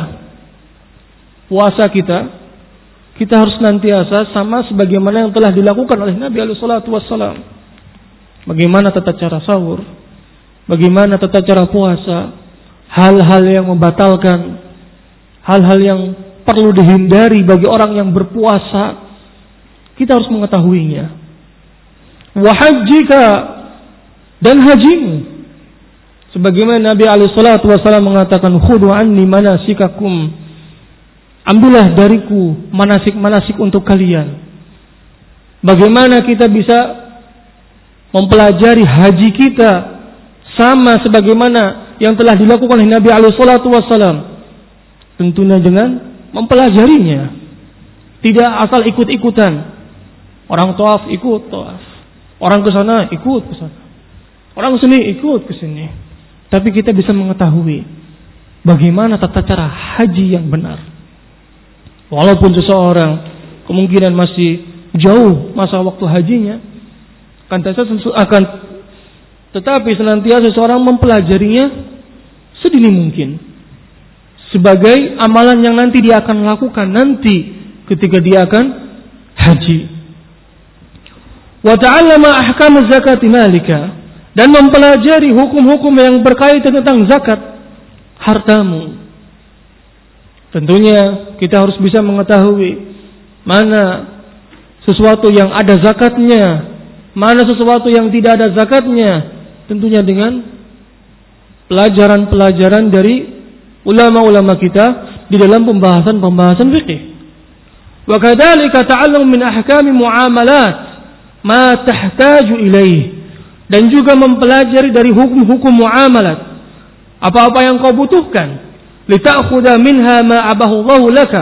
Puasa kita harus nantiasa sama sebagaimana yang telah dilakukan oleh Nabi alaihi salatu wassalam. Bagaimana tata cara sahur, bagaimana tata cara puasa, hal-hal yang membatalkan, hal-hal yang perlu dihindari bagi orang yang berpuasa, kita harus mengetahuinya. Wa hajjika, dan hajimu. Sebagaimana Nabi alaihi salatu wasallam mengatakan, khudu anni manasikakum, ambillah dariku manasik-manasik untuk kalian. Bagaimana kita bisa mempelajari haji kita sama sebagaimana yang telah dilakukan oleh Nabi alaihi salatu wasallam? Tentunya dengan mempelajarinya. Tidak asal ikut-ikutan. Orang tawaf ikut tawaf, orang ke sana ikut ke sana, orang sini ikut ke sini. Tapi kita bisa mengetahui bagaimana tata cara haji yang benar. Walaupun seseorang kemungkinan masih jauh masa waktu hajinya, tetapi senantiasa seseorang mempelajarinya sedini mungkin, sebagai amalan yang nanti dia akan lakukan nanti ketika dia akan haji. Wa ta'allama ahkam zakati malika, dan mempelajari hukum-hukum yang berkaitan tentang zakat hartamu. Tentunya kita harus bisa mengetahui mana sesuatu yang ada zakatnya, mana sesuatu yang tidak ada zakatnya, tentunya dengan pelajaran-pelajaran dari ulama-ulama kita di dalam pembahasan fikih. Wa kadzalika ta'allum min ahkami muamalat ma tahtaju ilaih, dan juga mempelajari dari hukum-hukum muamalat, apa-apa yang kau butuhkan, lita'khudha minha ma abahu Allah laka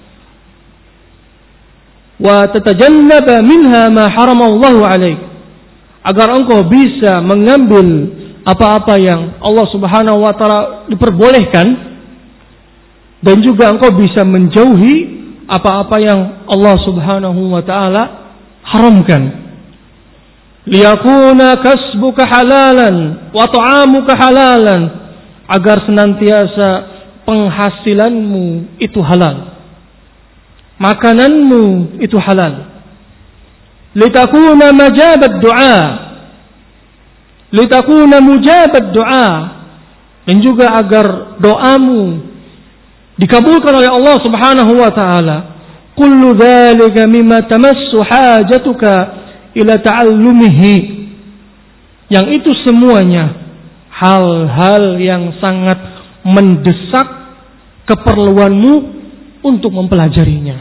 wa tatajannaba minha ma harama Allah 'alaik, agar engkau bisa mengambil apa-apa yang Allah Subhanahu wa taala diperbolehkan, dan juga engkau bisa menjauhi apa-apa yang Allah Subhanahu wa taala haramkan. Liyakuna kasbuka halalan wa ta'amuka halalan, agar senantiasa penghasilanmu itu halal, makananmu itu halal. Litakuna majabat du'a, litakuna mujabat du'a, dan juga agar doamu dikabulkan oleh Allah Subhanahu wa taala. Kullu dzalika mimma tamassu hajatuka ila ta'allumihi, yang itu semuanya hal-hal yang sangat mendesak keperluanmu untuk mempelajarinya.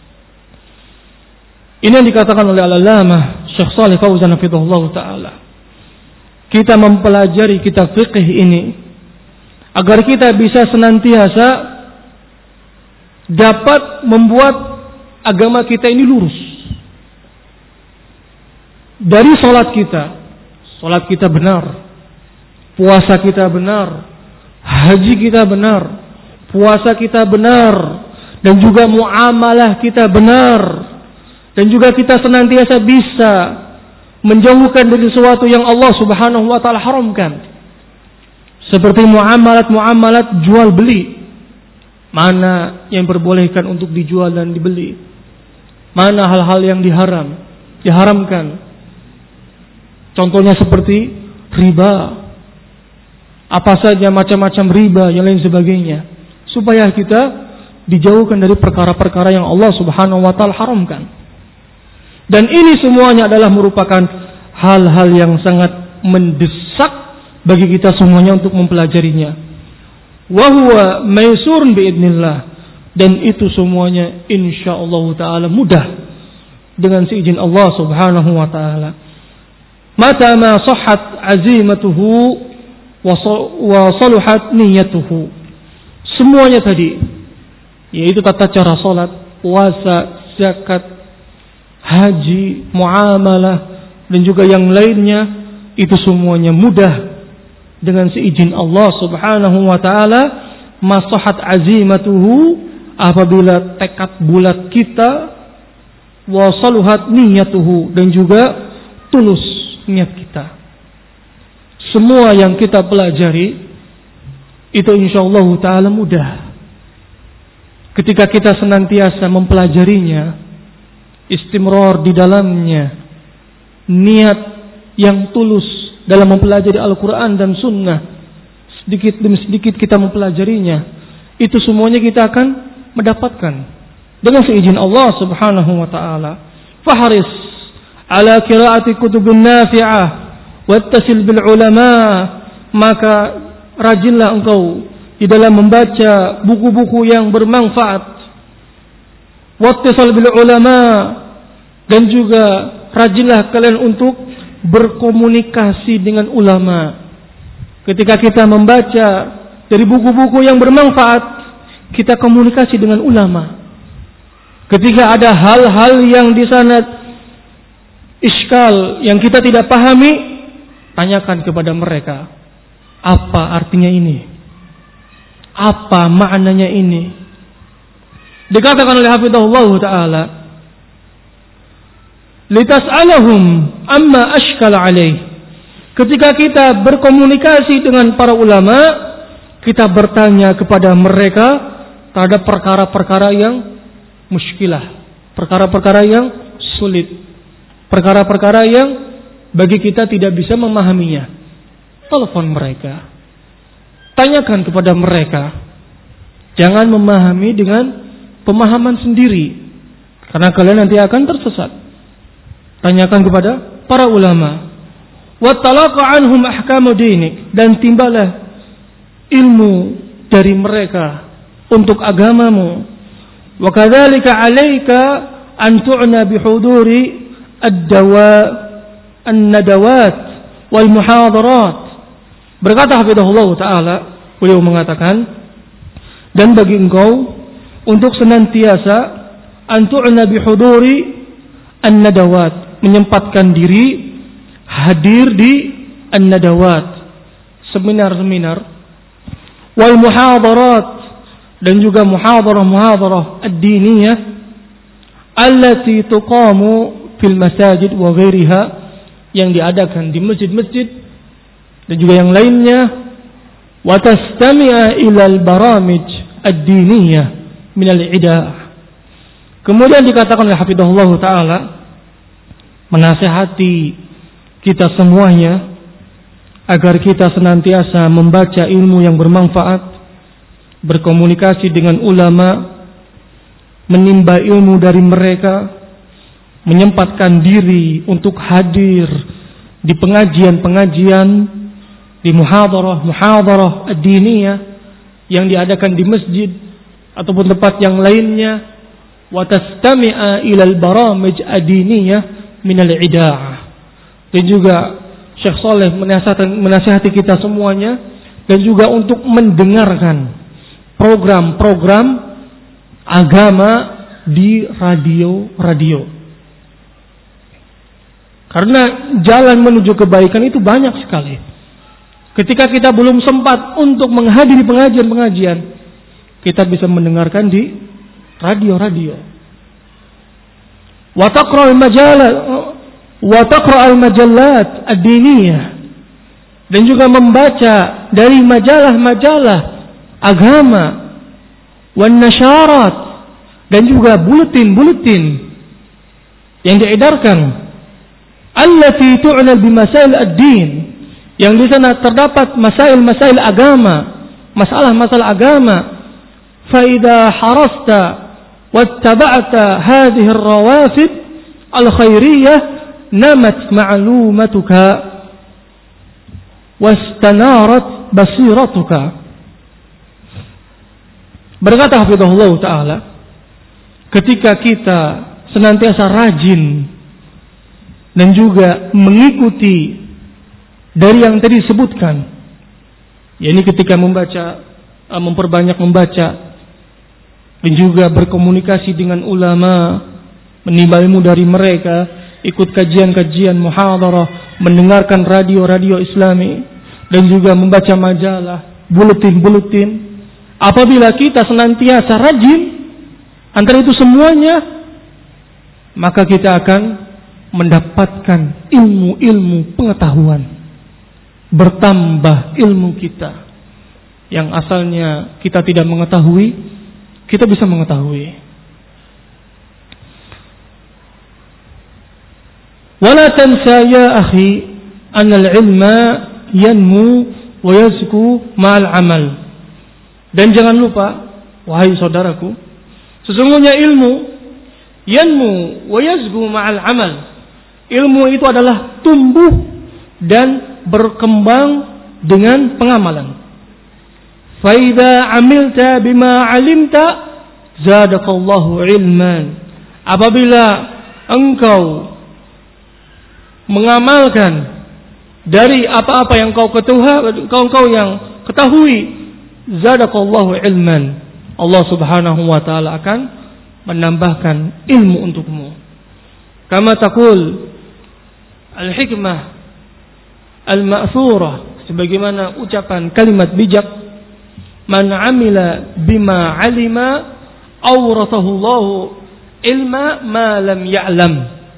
Ini yang dikatakan oleh Al-Allamah Syekh Shalih Fauzan hafizahullah taala. Kita mempelajari kitab fikih ini agar kita bisa senantiasa dapat membuat agama kita ini lurus. Dari salat kita benar, puasa kita benar, haji kita benar, puasa kita benar, dan juga muamalah kita benar, dan juga kita senantiasa bisa menjauhkan dari sesuatu yang Allah Subhanahu wa taala haramkan. Seperti muamalat jual beli. Mana yang diperbolehkan untuk dijual dan dibeli? Mana hal-hal yang diharamkan? Contohnya seperti riba. Apa saja macam-macam riba yang lain sebagainya. Supaya kita dijauhkan dari perkara-perkara yang Allah Subhanahu wa taala haramkan. Dan ini semuanya adalah merupakan hal-hal yang sangat mendesak bagi kita semuanya untuk mempelajarinya. Wa huwa maisurun biidznillah, dan itu semuanya insyaallah taala mudah dengan seizin Allah Subhanahu wa taala. Mata ma sahhat azimatuhu wa saluhat niyyatuhu. Semuanya tadi, yaitu tata cara salat, puasa, zakat, haji, muamalah, dan juga yang lainnya, itu semuanya mudah dengan seizin Allah Subhanahu wa taala. Masahat azimatuhu, apabila tekad bulat kita, wa saluhat niyatuhu, dan juga tulus niat kita. Semua yang kita pelajari itu insyaallah taala mudah ketika kita senantiasa mempelajarinya, istimrar di dalamnya, niat yang tulus dalam mempelajari Al-Quran dan Sunnah, sedikit demi sedikit kita mempelajarinya, itu semuanya kita akan mendapatkan dengan seizin Allah Subhanahu wa taala. Fahris ala qiraati kutubin nafi'ah wattasil bil ulama, maka rajinlah engkau di dalam membaca buku-buku yang bermanfaat, wattisal bil ulama, dan juga rajinlah kalian untuk berkomunikasi dengan ulama. Ketika kita membaca dari buku-buku yang bermanfaat, kita komunikasi dengan ulama. Ketika ada hal-hal yang di sana iskal yang kita tidak pahami, tanyakan kepada mereka, apa artinya ini? Apa maknanya ini? Dikatakan oleh hafizahullah taala, litas'alahum amma ashkala alaih. Ketika kita berkomunikasi dengan para ulama, kita bertanya kepada mereka terhadap perkara-perkara yang muskilah, perkara-perkara yang sulit, perkara-perkara yang bagi kita tidak bisa memahaminya. Telepon mereka, tanyakan kepada mereka. Jangan memahami dengan pemahaman sendiri, karena kalian nanti akan tersesat. Tanyakan kepada para ulama. Wattalaqa anhum ahkamu dinik, dan timbalah ilmu dari mereka untuk agamamu. Wa kadzalika 'alaika an tu'na bihuduri an-nadawat wal muhadarat. Berkata hafizahullah taala, beliau mengatakan, dan bagi engkau untuk senantiasa an tu'na bihuduri an-nadawat, menyempatkan diri hadir di an-nadawat, seminar-seminar, wal muhadarat, dan juga muhadarah ad-diniyah allati tuqamu fil masajid wa ghairiha, yang diadakan di masjid-masjid dan juga yang lainnya, wa tastami'a ila al-baramij ad-diniyah min al-'idah. Kemudian dikatakan oleh hafizahullah taala, menasihati kita semuanya agar kita senantiasa membaca ilmu yang bermanfaat, berkomunikasi dengan ulama, menimba ilmu dari mereka, menyempatkan diri untuk hadir di pengajian-pengajian, di muhadarah ad-diniyah yang diadakan di masjid ataupun tempat yang lainnya, wa tastami'a ila al-baramij ad-diniyah minal idah. Dan juga Syekh Saleh menasihati kita semuanya, dan juga untuk mendengarkan program-program agama di radio. Karena jalan menuju kebaikan itu banyak sekali. Ketika kita belum sempat untuk menghadiri pengajian-pengajian, kita bisa mendengarkan di radio-radio. Wa taqra al-majallat ad-diniyah, dan juga membaca dari majalah-majalah agama, wan nasyarat, dan juga buletin-buletin yang diedarkan, allati tu'na bi masail ad-din, yang di sana terdapat masail-masail agama, masalah-masalah agama. Fa idza harasta wattaba'ta hadhihi ar-rawafid al-khairiyyah namat ma'lumatuka wastanarat basiratuka. Berkata hafizahullah ta'ala, ketika kita senantiasa rajin dan juga mengikuti dari yang tadi disebutkan, yakni ketika membaca, memperbanyak membaca, dan juga berkomunikasi dengan ulama, menimba ilmu dari mereka, ikut kajian-kajian muhadarah, mendengarkan radio-radio Islami, dan juga membaca majalah, buletin-buletin. Apabila kita senantiasa rajin antara itu semuanya, maka kita akan mendapatkan ilmu-ilmu pengetahuan. Bertambah ilmu kita yang asalnya kita tidak mengetahui, kita bisa mengetahui. Wala tansa ya akhi anal ilma yanmu wa yazku ma'al amal. Dan jangan lupa, wahai saudaraku, sesungguhnya ilmu yanmu wa yazku ma'al amal. Ilmu itu adalah tumbuh dan berkembang dengan pengamalan. Fa idza amilta bima 'alimta zadakallahu ilman. Apabila engkau mengamalkan dari apa-apa yang kau ketahui, zadakallahu ilman. Allah Subhanahu wa taala akan menambahkan ilmu untukmu. Kama taqul al-hikmah al-ma'thurah, sebagaimana ucapan kalimat bijak, man 'amila bima 'alima awrathahu Allahu ilma ma lam ya'lam.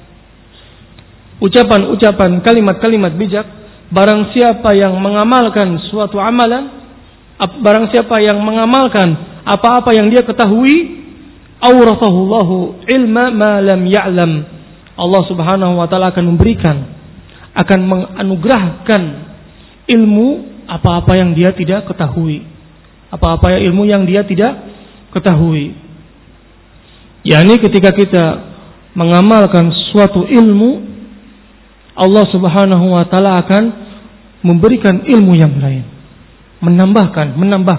Ucapan-ucapan kalimat-kalimat bijak, barang siapa yang mengamalkan suatu amalan, barang siapa yang mengamalkan apa-apa yang dia ketahui, awrathahu Allahu ilma ma lam ya'lam. Allah Subhanahu wa taala akan memberikan, akan menganugerahkan ilmu apa-apa yang dia tidak ketahui. Apa-apa ilmu yang dia tidak ketahui. yakni ketika kita mengamalkan suatu ilmu, Allah Subhanahu wa taala akan memberikan ilmu yang lain, menambahkan.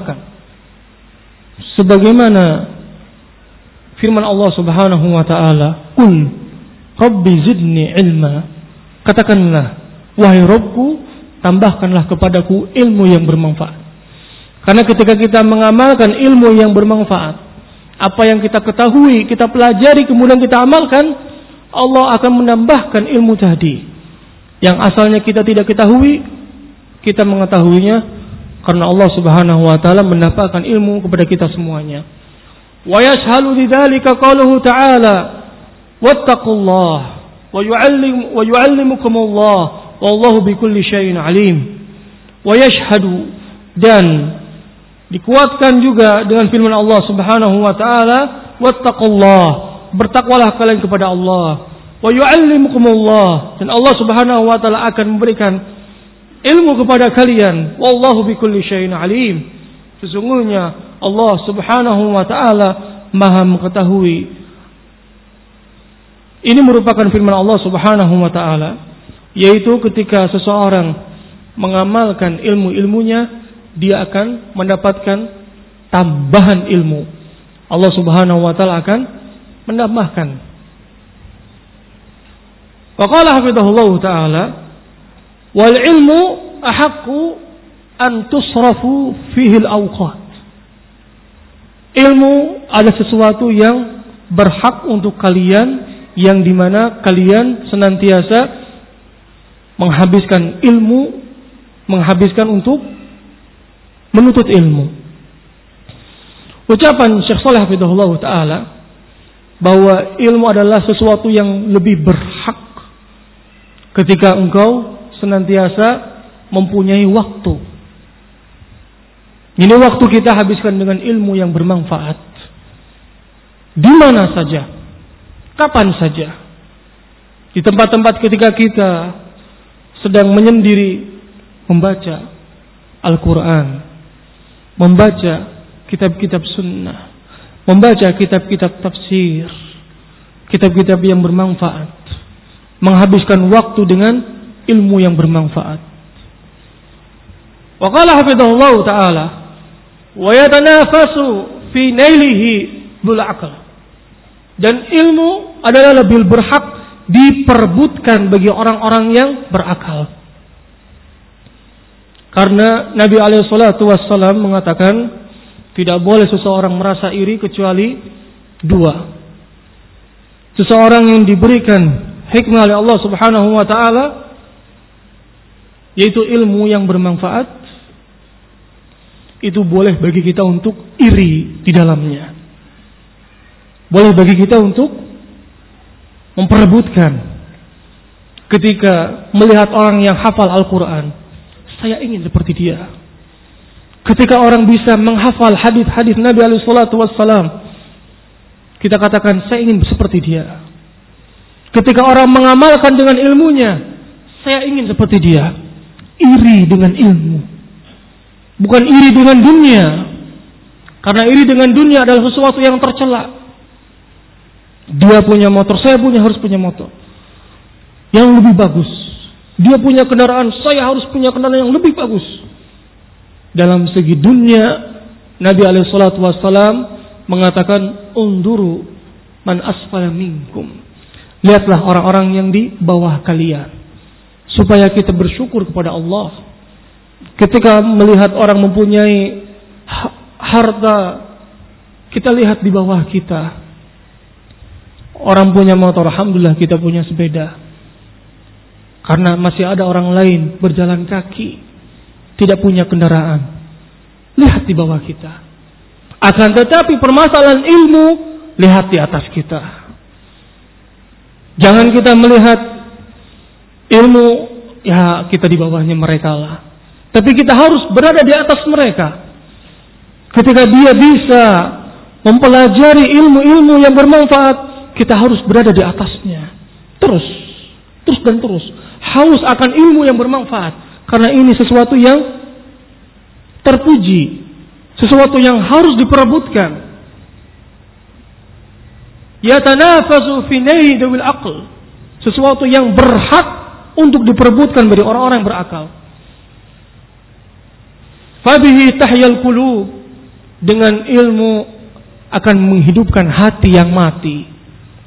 Sebagaimana firman Allah Subhanahu wa taala, "Qul Rabbi zidni ilma." Katakanlah, wahai Rabbku, tambahkanlah kepadaku ilmu yang bermanfaat. Karena ketika kita mengamalkan ilmu yang bermanfaat, apa yang kita ketahui, kita pelajari, kemudian kita amalkan, Allah akan menambahkan ilmu tadi. Yang asalnya kita tidak ketahui, kita mengetahuinya karena Allah Subhanahu wa taala menambahkan ilmu kepada kita semuanya. Wa yashhalu lidzalika qauluhu ta'ala, wattaqullah wa yu'allimukumullah wallahu bikulli syai'in alim. Wa yashhadu, dan dikuatkan juga dengan firman Allah Subhanahu wa taala, wattaqullah, bertakwalah kalian kepada Allah. Wa yu'allimukumullah, dan Allah Subhanahu wa taala akan memberikan ilmu kepada kalian. Wallahu bikulli syai'in alim. Sesungguhnya Allah Subhanahu wa taala Maha mengetahui. Ini merupakan firman Allah Subhanahu wa taala, yaitu ketika seseorang mengamalkan ilmu-ilmunya, dia akan mendapatkan tambahan ilmu. Allah Subhanahu wa taala akan menambahkan. Wa qala hafidhahullah ta'ala, wal ilmu ahaqqu an tusrafu fihi al-awqat. Ilmu adalah sesuatu yang berhak untuk kalian, yang dimana kalian senantiasa menghabiskan ilmu menghabiskan untuk menuntut ilmu. Ucapan Syekh Shalih hafizahullah taala bahwa ilmu adalah sesuatu yang lebih berhak ketika engkau senantiasa mempunyai waktu. Ini waktu kita habiskan dengan ilmu yang bermanfaat. Di mana saja, kapan saja, di tempat-tempat ketika kita sedang menyendiri membaca Al-Quran, membaca kitab-kitab sunnah, membaca kitab-kitab tafsir, kitab-kitab yang bermanfaat, menghabiskan waktu dengan ilmu yang bermanfaat. Wa qala hafizahullah ta'ala wa yatanafasu fi nailihi bil aql. Dan ilmu adalah lebih berhak diperebutkan bagi orang-orang yang berakal. Karena Nabi alaihi salatu wassalam mengatakan tidak boleh seseorang merasa iri kecuali dua. Seseorang yang diberikan hikmah oleh Allah Subhanahu wa taala, yaitu ilmu yang bermanfaat, itu boleh bagi kita untuk iri di dalamnya. Boleh bagi kita untuk memperebutkan. Ketika melihat orang yang hafal Al-Quran, saya ingin seperti dia. Ketika orang bisa menghafal hadis-hadis Nabi alaihi salatu wassalam, kita katakan saya ingin seperti dia. Ketika orang mengamalkan dengan ilmunya, saya ingin seperti dia. Iri dengan ilmu, bukan iri dengan dunia. Karena iri dengan dunia adalah sesuatu yang tercela. Dia punya motor, saya harus punya motor yang lebih bagus. Dia punya kendaraan, saya harus punya kendaraan yang lebih bagus. Dalam segi dunia, Nabi alaihi salatu wassalam mengatakan, unduru man asfala minkum. Lihatlah orang-orang yang di bawah kalian, supaya kita bersyukur kepada Allah. Ketika melihat orang mempunyai harta, kita lihat di bawah kita. Orang punya motor, alhamdulillah kita punya sepeda. Karena masih ada orang lain berjalan kaki, tidak punya kendaraan. Lihat di bawah kita. Akan tetapi permasalahan ilmu, lihat di atas kita. Jangan kita melihat ilmu, ya kita di bawahnya mereka lah. Tapi kita harus berada di atas mereka. Ketika dia bisa mempelajari ilmu-ilmu yang bermanfaat, kita harus berada di atasnya. Terus dan terus. Haus akan ilmu yang bermanfaat. Karena ini sesuatu yang terpuji, sesuatu yang harus diperebutkan. Yatanafasu fi naili dawil aql. Sesuatu yang berhak untuk diperebutkan bagi orang-orang yang berakal. Fabihi tahyal qulub. Dengan ilmu akan menghidupkan hati yang mati.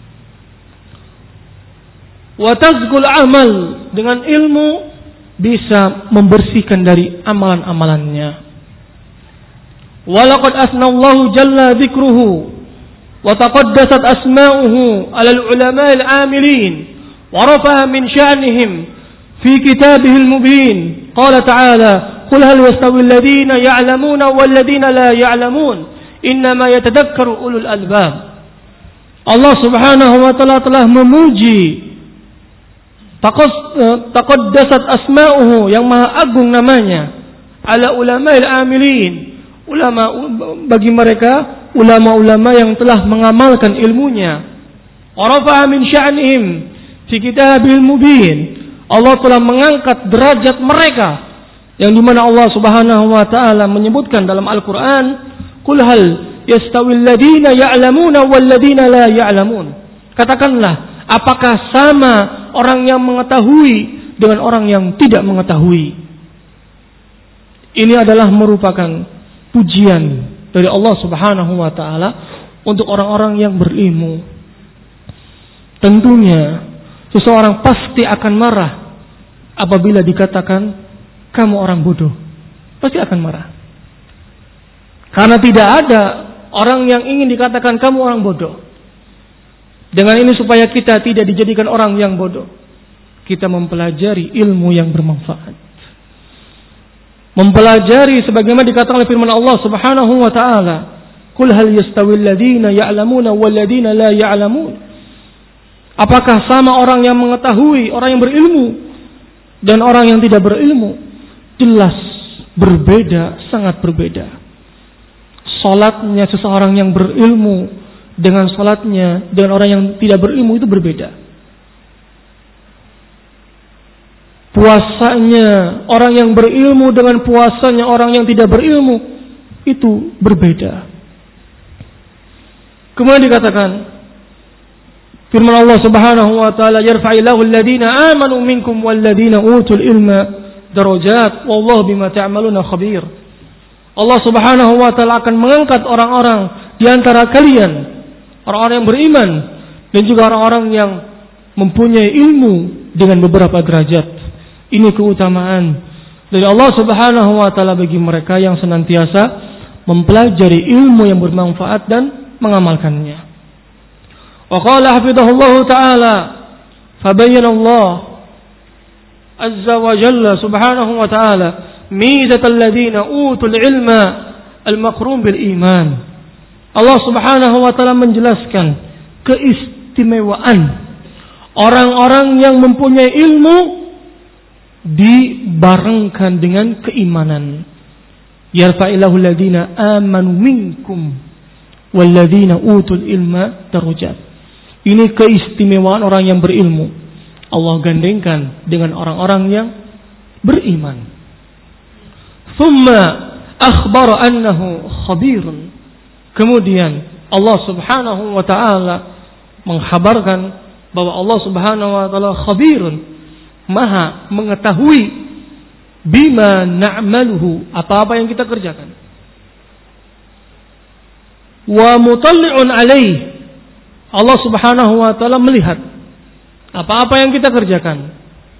Wa tazkul amal. Dengan ilmu bisa membersihkan dari amalan-amalannya. Walaqad asnallahu jalla dzikruhu wa taqaddasat asma'uhu 'alal ulama'il 'amilin wa rafa'a min sya'nihim fi kitabihil mubin. Qala ta'ala, qul hal yastawi alladhina ya'lamuna wal ladhina la ya'lamun, innama yatadhakkaru ulul albab. Allah Subhanahu wa taala telah memuji, taqaddasat asma'uhu, yang maha agung namanya, ala ulama'il amilin, ulama bagi mereka ulama-ulama yang telah mengamalkan ilmunya. Warafa'a min sya'nihim fi kitabil mubin. Allah telah mengangkat derajat mereka, yang dimana Allah Subhanahu wa taala menyebutkan dalam Al-Quran, qul hal yastawil ladina ya'lamuna wal ladina la ya'lamun. Katakanlah, apakah sama orang yang mengetahui dengan orang yang tidak mengetahui? Ini adalah merupakan pujian dari Allah Subhanahu wa taala untuk orang-orang yang berilmu. Tentunya seseorang pasti akan marah apabila dikatakan kamu orang bodoh. Pasti akan marah. Karena tidak ada orang yang ingin dikatakan kamu orang bodoh. Dengan ini supaya kita tidak dijadikan orang yang bodoh, kita mempelajari ilmu yang bermanfaat. mempelajari sebagaimana dikatakan oleh firman Allah Subhanahu wa taala, "Qul hal yastawil ladzina ya'lamuna wal ladzina la ya'lamun?" Apakah sama orang yang mengetahui, orang yang berilmu dan orang yang tidak berilmu? Jelas berbeda, sangat berbeda. Salatnya seseorang yang berilmu dengan salatnya dengan orang yang tidak berilmu itu berbeda. Puasanya orang yang berilmu dengan puasanya orang yang tidak berilmu itu berbeda. Kemudian dikatakan firman Allah Subhanahu wa taala, "Yarfa'illahu alladhina amanu minkum walladhina utul ilma darajat wallahu bima ta'maluna khabir." Allah Subhanahu wa taala akan mengangkat orang-orang di antara kalian, orang-orang yang beriman dan juga orang-orang yang mempunyai ilmu dengan beberapa derajat. Ini keutamaan dari Allah Subhanahu wa taala bagi mereka yang senantiasa mempelajari ilmu yang bermanfaat dan mengamalkannya. Wa qala hafidhahullahu taala, fabayyana Allah azza wa jalla subhanahu wa taala mizatal ladzina utul ilma al-maqrun bil iman. Allah Subhanahu wa taala menjelaskan keistimewaan orang-orang yang mempunyai ilmu dibarengkan dengan keimanan. Yarfa'illahu ladzina amanu minkum wal ladzina utul ilma darajat. Ini keistimewaan orang yang berilmu. Allah gandengkan dengan orang-orang yang beriman. Thumma akhbara annahu khabirun. Kemudian Allah Subhanahu wa taala mengkhabarkan bahwa Allah Subhanahu wa taala khabirun, maha mengetahui bima na'maluhu, apa-apa yang kita kerjakan. Wa mutalli'un alaih, Allah Subhanahu wa taala melihat apa-apa yang kita kerjakan.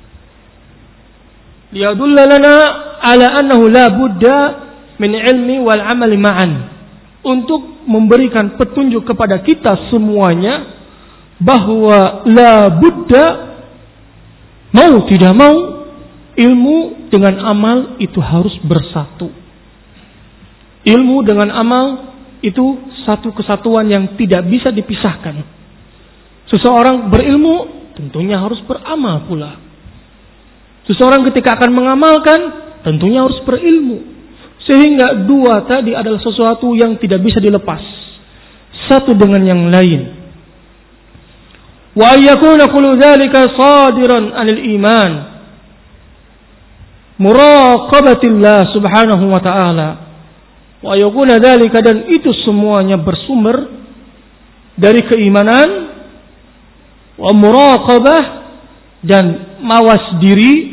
Liyadulla lana ala annahu la budda min ilmi wal amali ma'an, untuk memberikan petunjuk kepada kita semuanya bahwa la budda, mau tidak mau, ilmu dengan amal itu harus bersatu. Ilmu dengan amal itu satu kesatuan yang tidak bisa dipisahkan. Seseorang berilmu tentunya harus beramal pula. Seseorang ketika akan mengamalkan tentunya harus berilmu. Sehingga dua tadi adalah sesuatu yang tidak bisa dilepas satu dengan yang lain. Wa ayyakuna kullu dzalika sadiran 'anil iman muraqabatillah subhanahu wa ta'ala. Wa ayyakuna dzalika, dan itu semuanya bersumber dari keimanan, wa muraqabah, dan mawas diri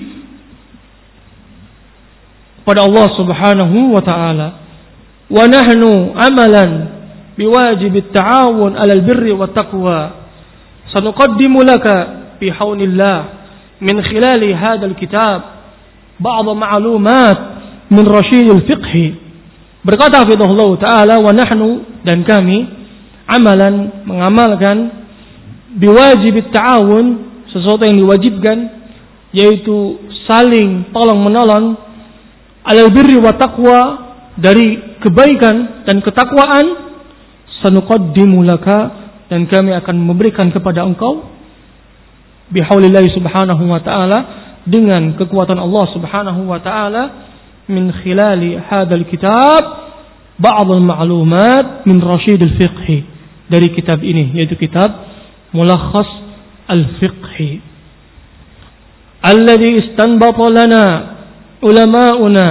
pada Allah Subhanahu wa ta'ala. Wa nahnu amalan biwajib at-ta'awun 'alal birri wat taqwa sanuqaddimu laka bihaunillah min khilali hadzal kitab ba'd ma'lumat min rasyidil fiqh. Berkata hafizahullah ta'ala, wa nahnu, dan kami, amalan, mengamalkan, biwajib at-ta'awun, sesuatu yang diwajibkan, yaitu saling tolong menolong, alal birri wa taqwa, dari kebaikan dan ketakwaan, sanuqaddimu laka, dan kami akan memberikan kepada engkau, bihaulillahi subhanahu wa ta'ala, dengan kekuatan Allah subhanahu wa ta'ala, min khilali hadzal kitab ba'd al-ma'lumat min rasyid al-fiqh, dari kitab ini, yaitu kitab Mulakhas al-Fiqh alladhi istanbata lana ulama'una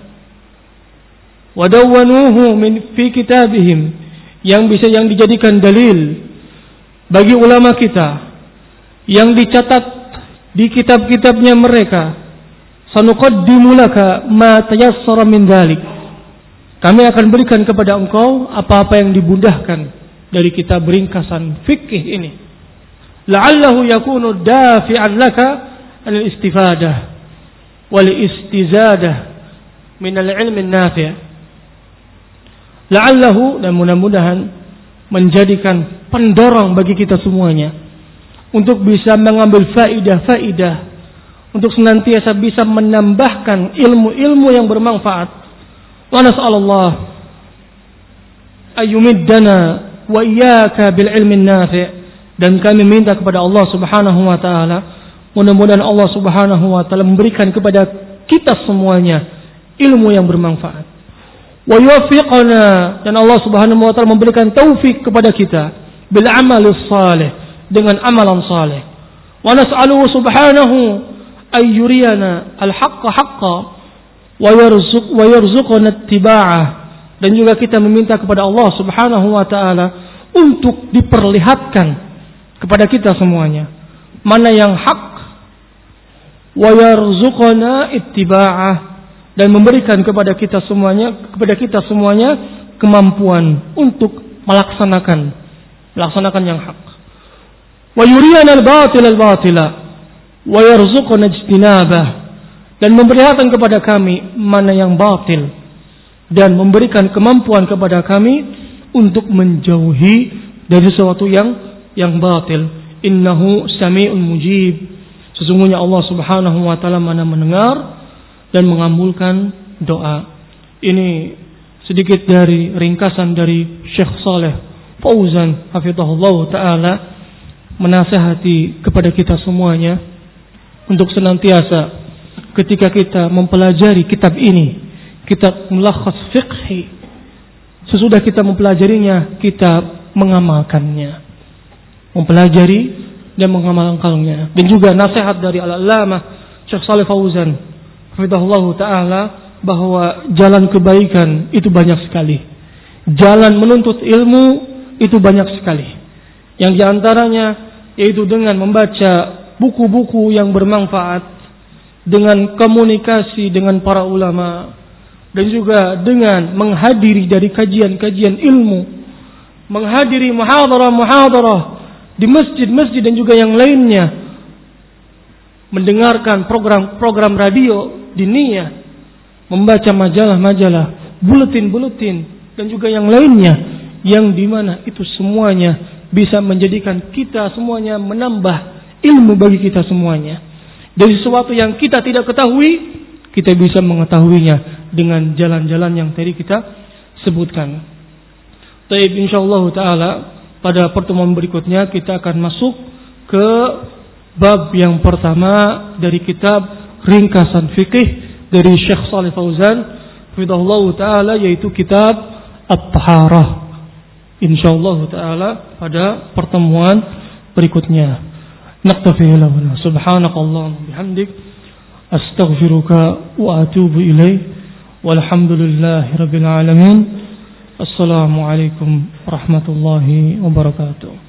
wa dawwanuhu fi kitabihim, yang dijadikan dalil bagi ulama kita, yang dicatat di kitab-kitabnya mereka. Sanuqaddimu laka ma tayassara min dzalik, kami akan berikan kepada engkau apa-apa yang dimudahkan dari kitab ringkasan fikih ini. La'allahu yakunu dafi'an laka al-istifadah wal istizadah min al-ilm an-nafi'. La'allahu, dan mudah-mudahan menjadikan pendorong bagi kita semuanya untuk bisa mengambil faidah-faidah, untuk senantiasa bisa menambahkan ilmu-ilmu yang bermanfaat. Wa nas'alullah ayyumiddana wa iyyaka bil ilmin nafi', dan kami minta kepada Allah Subhanahu wa taala, mudah-mudahan Allah Subhanahu wa taala memberikan kepada kita semuanya ilmu yang bermanfaat. Wa yuwaffiqana, dan Allah Subhanahu wa taala memberikan taufik kepada kita bil amalis salih, dengan amalan saleh. Wa nas'aluhu subhanahu ay yuriyana al-haqqa haqqan wa yarzuqna ittiba'ah, dan juga kita meminta kepada Allah Subhanahu wa taala untuk diperlihatkan kepada kita semuanya mana yang hak, wa yarzuqna ittiba'ah, dan memberikan kepada kita semuanya kemampuan untuk melaksanakan yang hak. Wa yuriyana al-batila wa yarzuqna ijtinabah, dan memperlihatkan kepada kami mana yang batil dan memberikan kemampuan kepada kami untuk menjauhi dari sesuatu yang batil. Innahu sami'un mujib, sesungguhnya Allah Subhanahu wa taala Maha mendengar dan mengabulkan doa. Ini sedikit dari ringkasan dari Syekh Saleh Fauzan hafizahullah taala menasihati kepada kita semuanya untuk senantiasa ketika kita mempelajari kitab ini, kitab Mulakhas Fiqhi, sesudah kita mempelajarinya, kita mengamalkannya, mempelajari dan mengamalkannya. Dan juga nasihat dari Al-Allamah Syekh Shalih Fauzan hafizahullah taala bahwa jalan kebaikan itu banyak sekali, jalan menuntut ilmu itu banyak sekali, yang diantaranya yaitu dengan membaca buku-buku yang bermanfaat, dengan komunikasi dengan para ulama, dan juga dengan menghadiri dari kajian-kajian ilmu, menghadiri muhadarah-muhadarah di masjid-masjid dan juga yang lainnya, mendengarkan program-program radio diniyah, membaca majalah-majalah, buletin-buletin dan juga yang lainnya, yang dimana itu semuanya bisa menjadikan kita semuanya menambah ilmu bagi kita semuanya. Dari sesuatu yang kita tidak ketahui, kita bisa mengetahuinya dengan jalan-jalan yang tadi kita sebutkan. Baik, insyaallah taala pada pertemuan berikutnya kita akan masuk ke bab yang pertama dari kitab ringkasan fikih dari Syekh Shalih Fauzan hafizahullah taala, yaitu kitab At-Taharah. Insyaallah taala pada pertemuan berikutnya. نقتفي هنا سبحانك اللهم وبحمدك أستغفرك وأتوب إليك والحمد لله رب العالمين. السلام عليكم ورحمة الله وبركاته.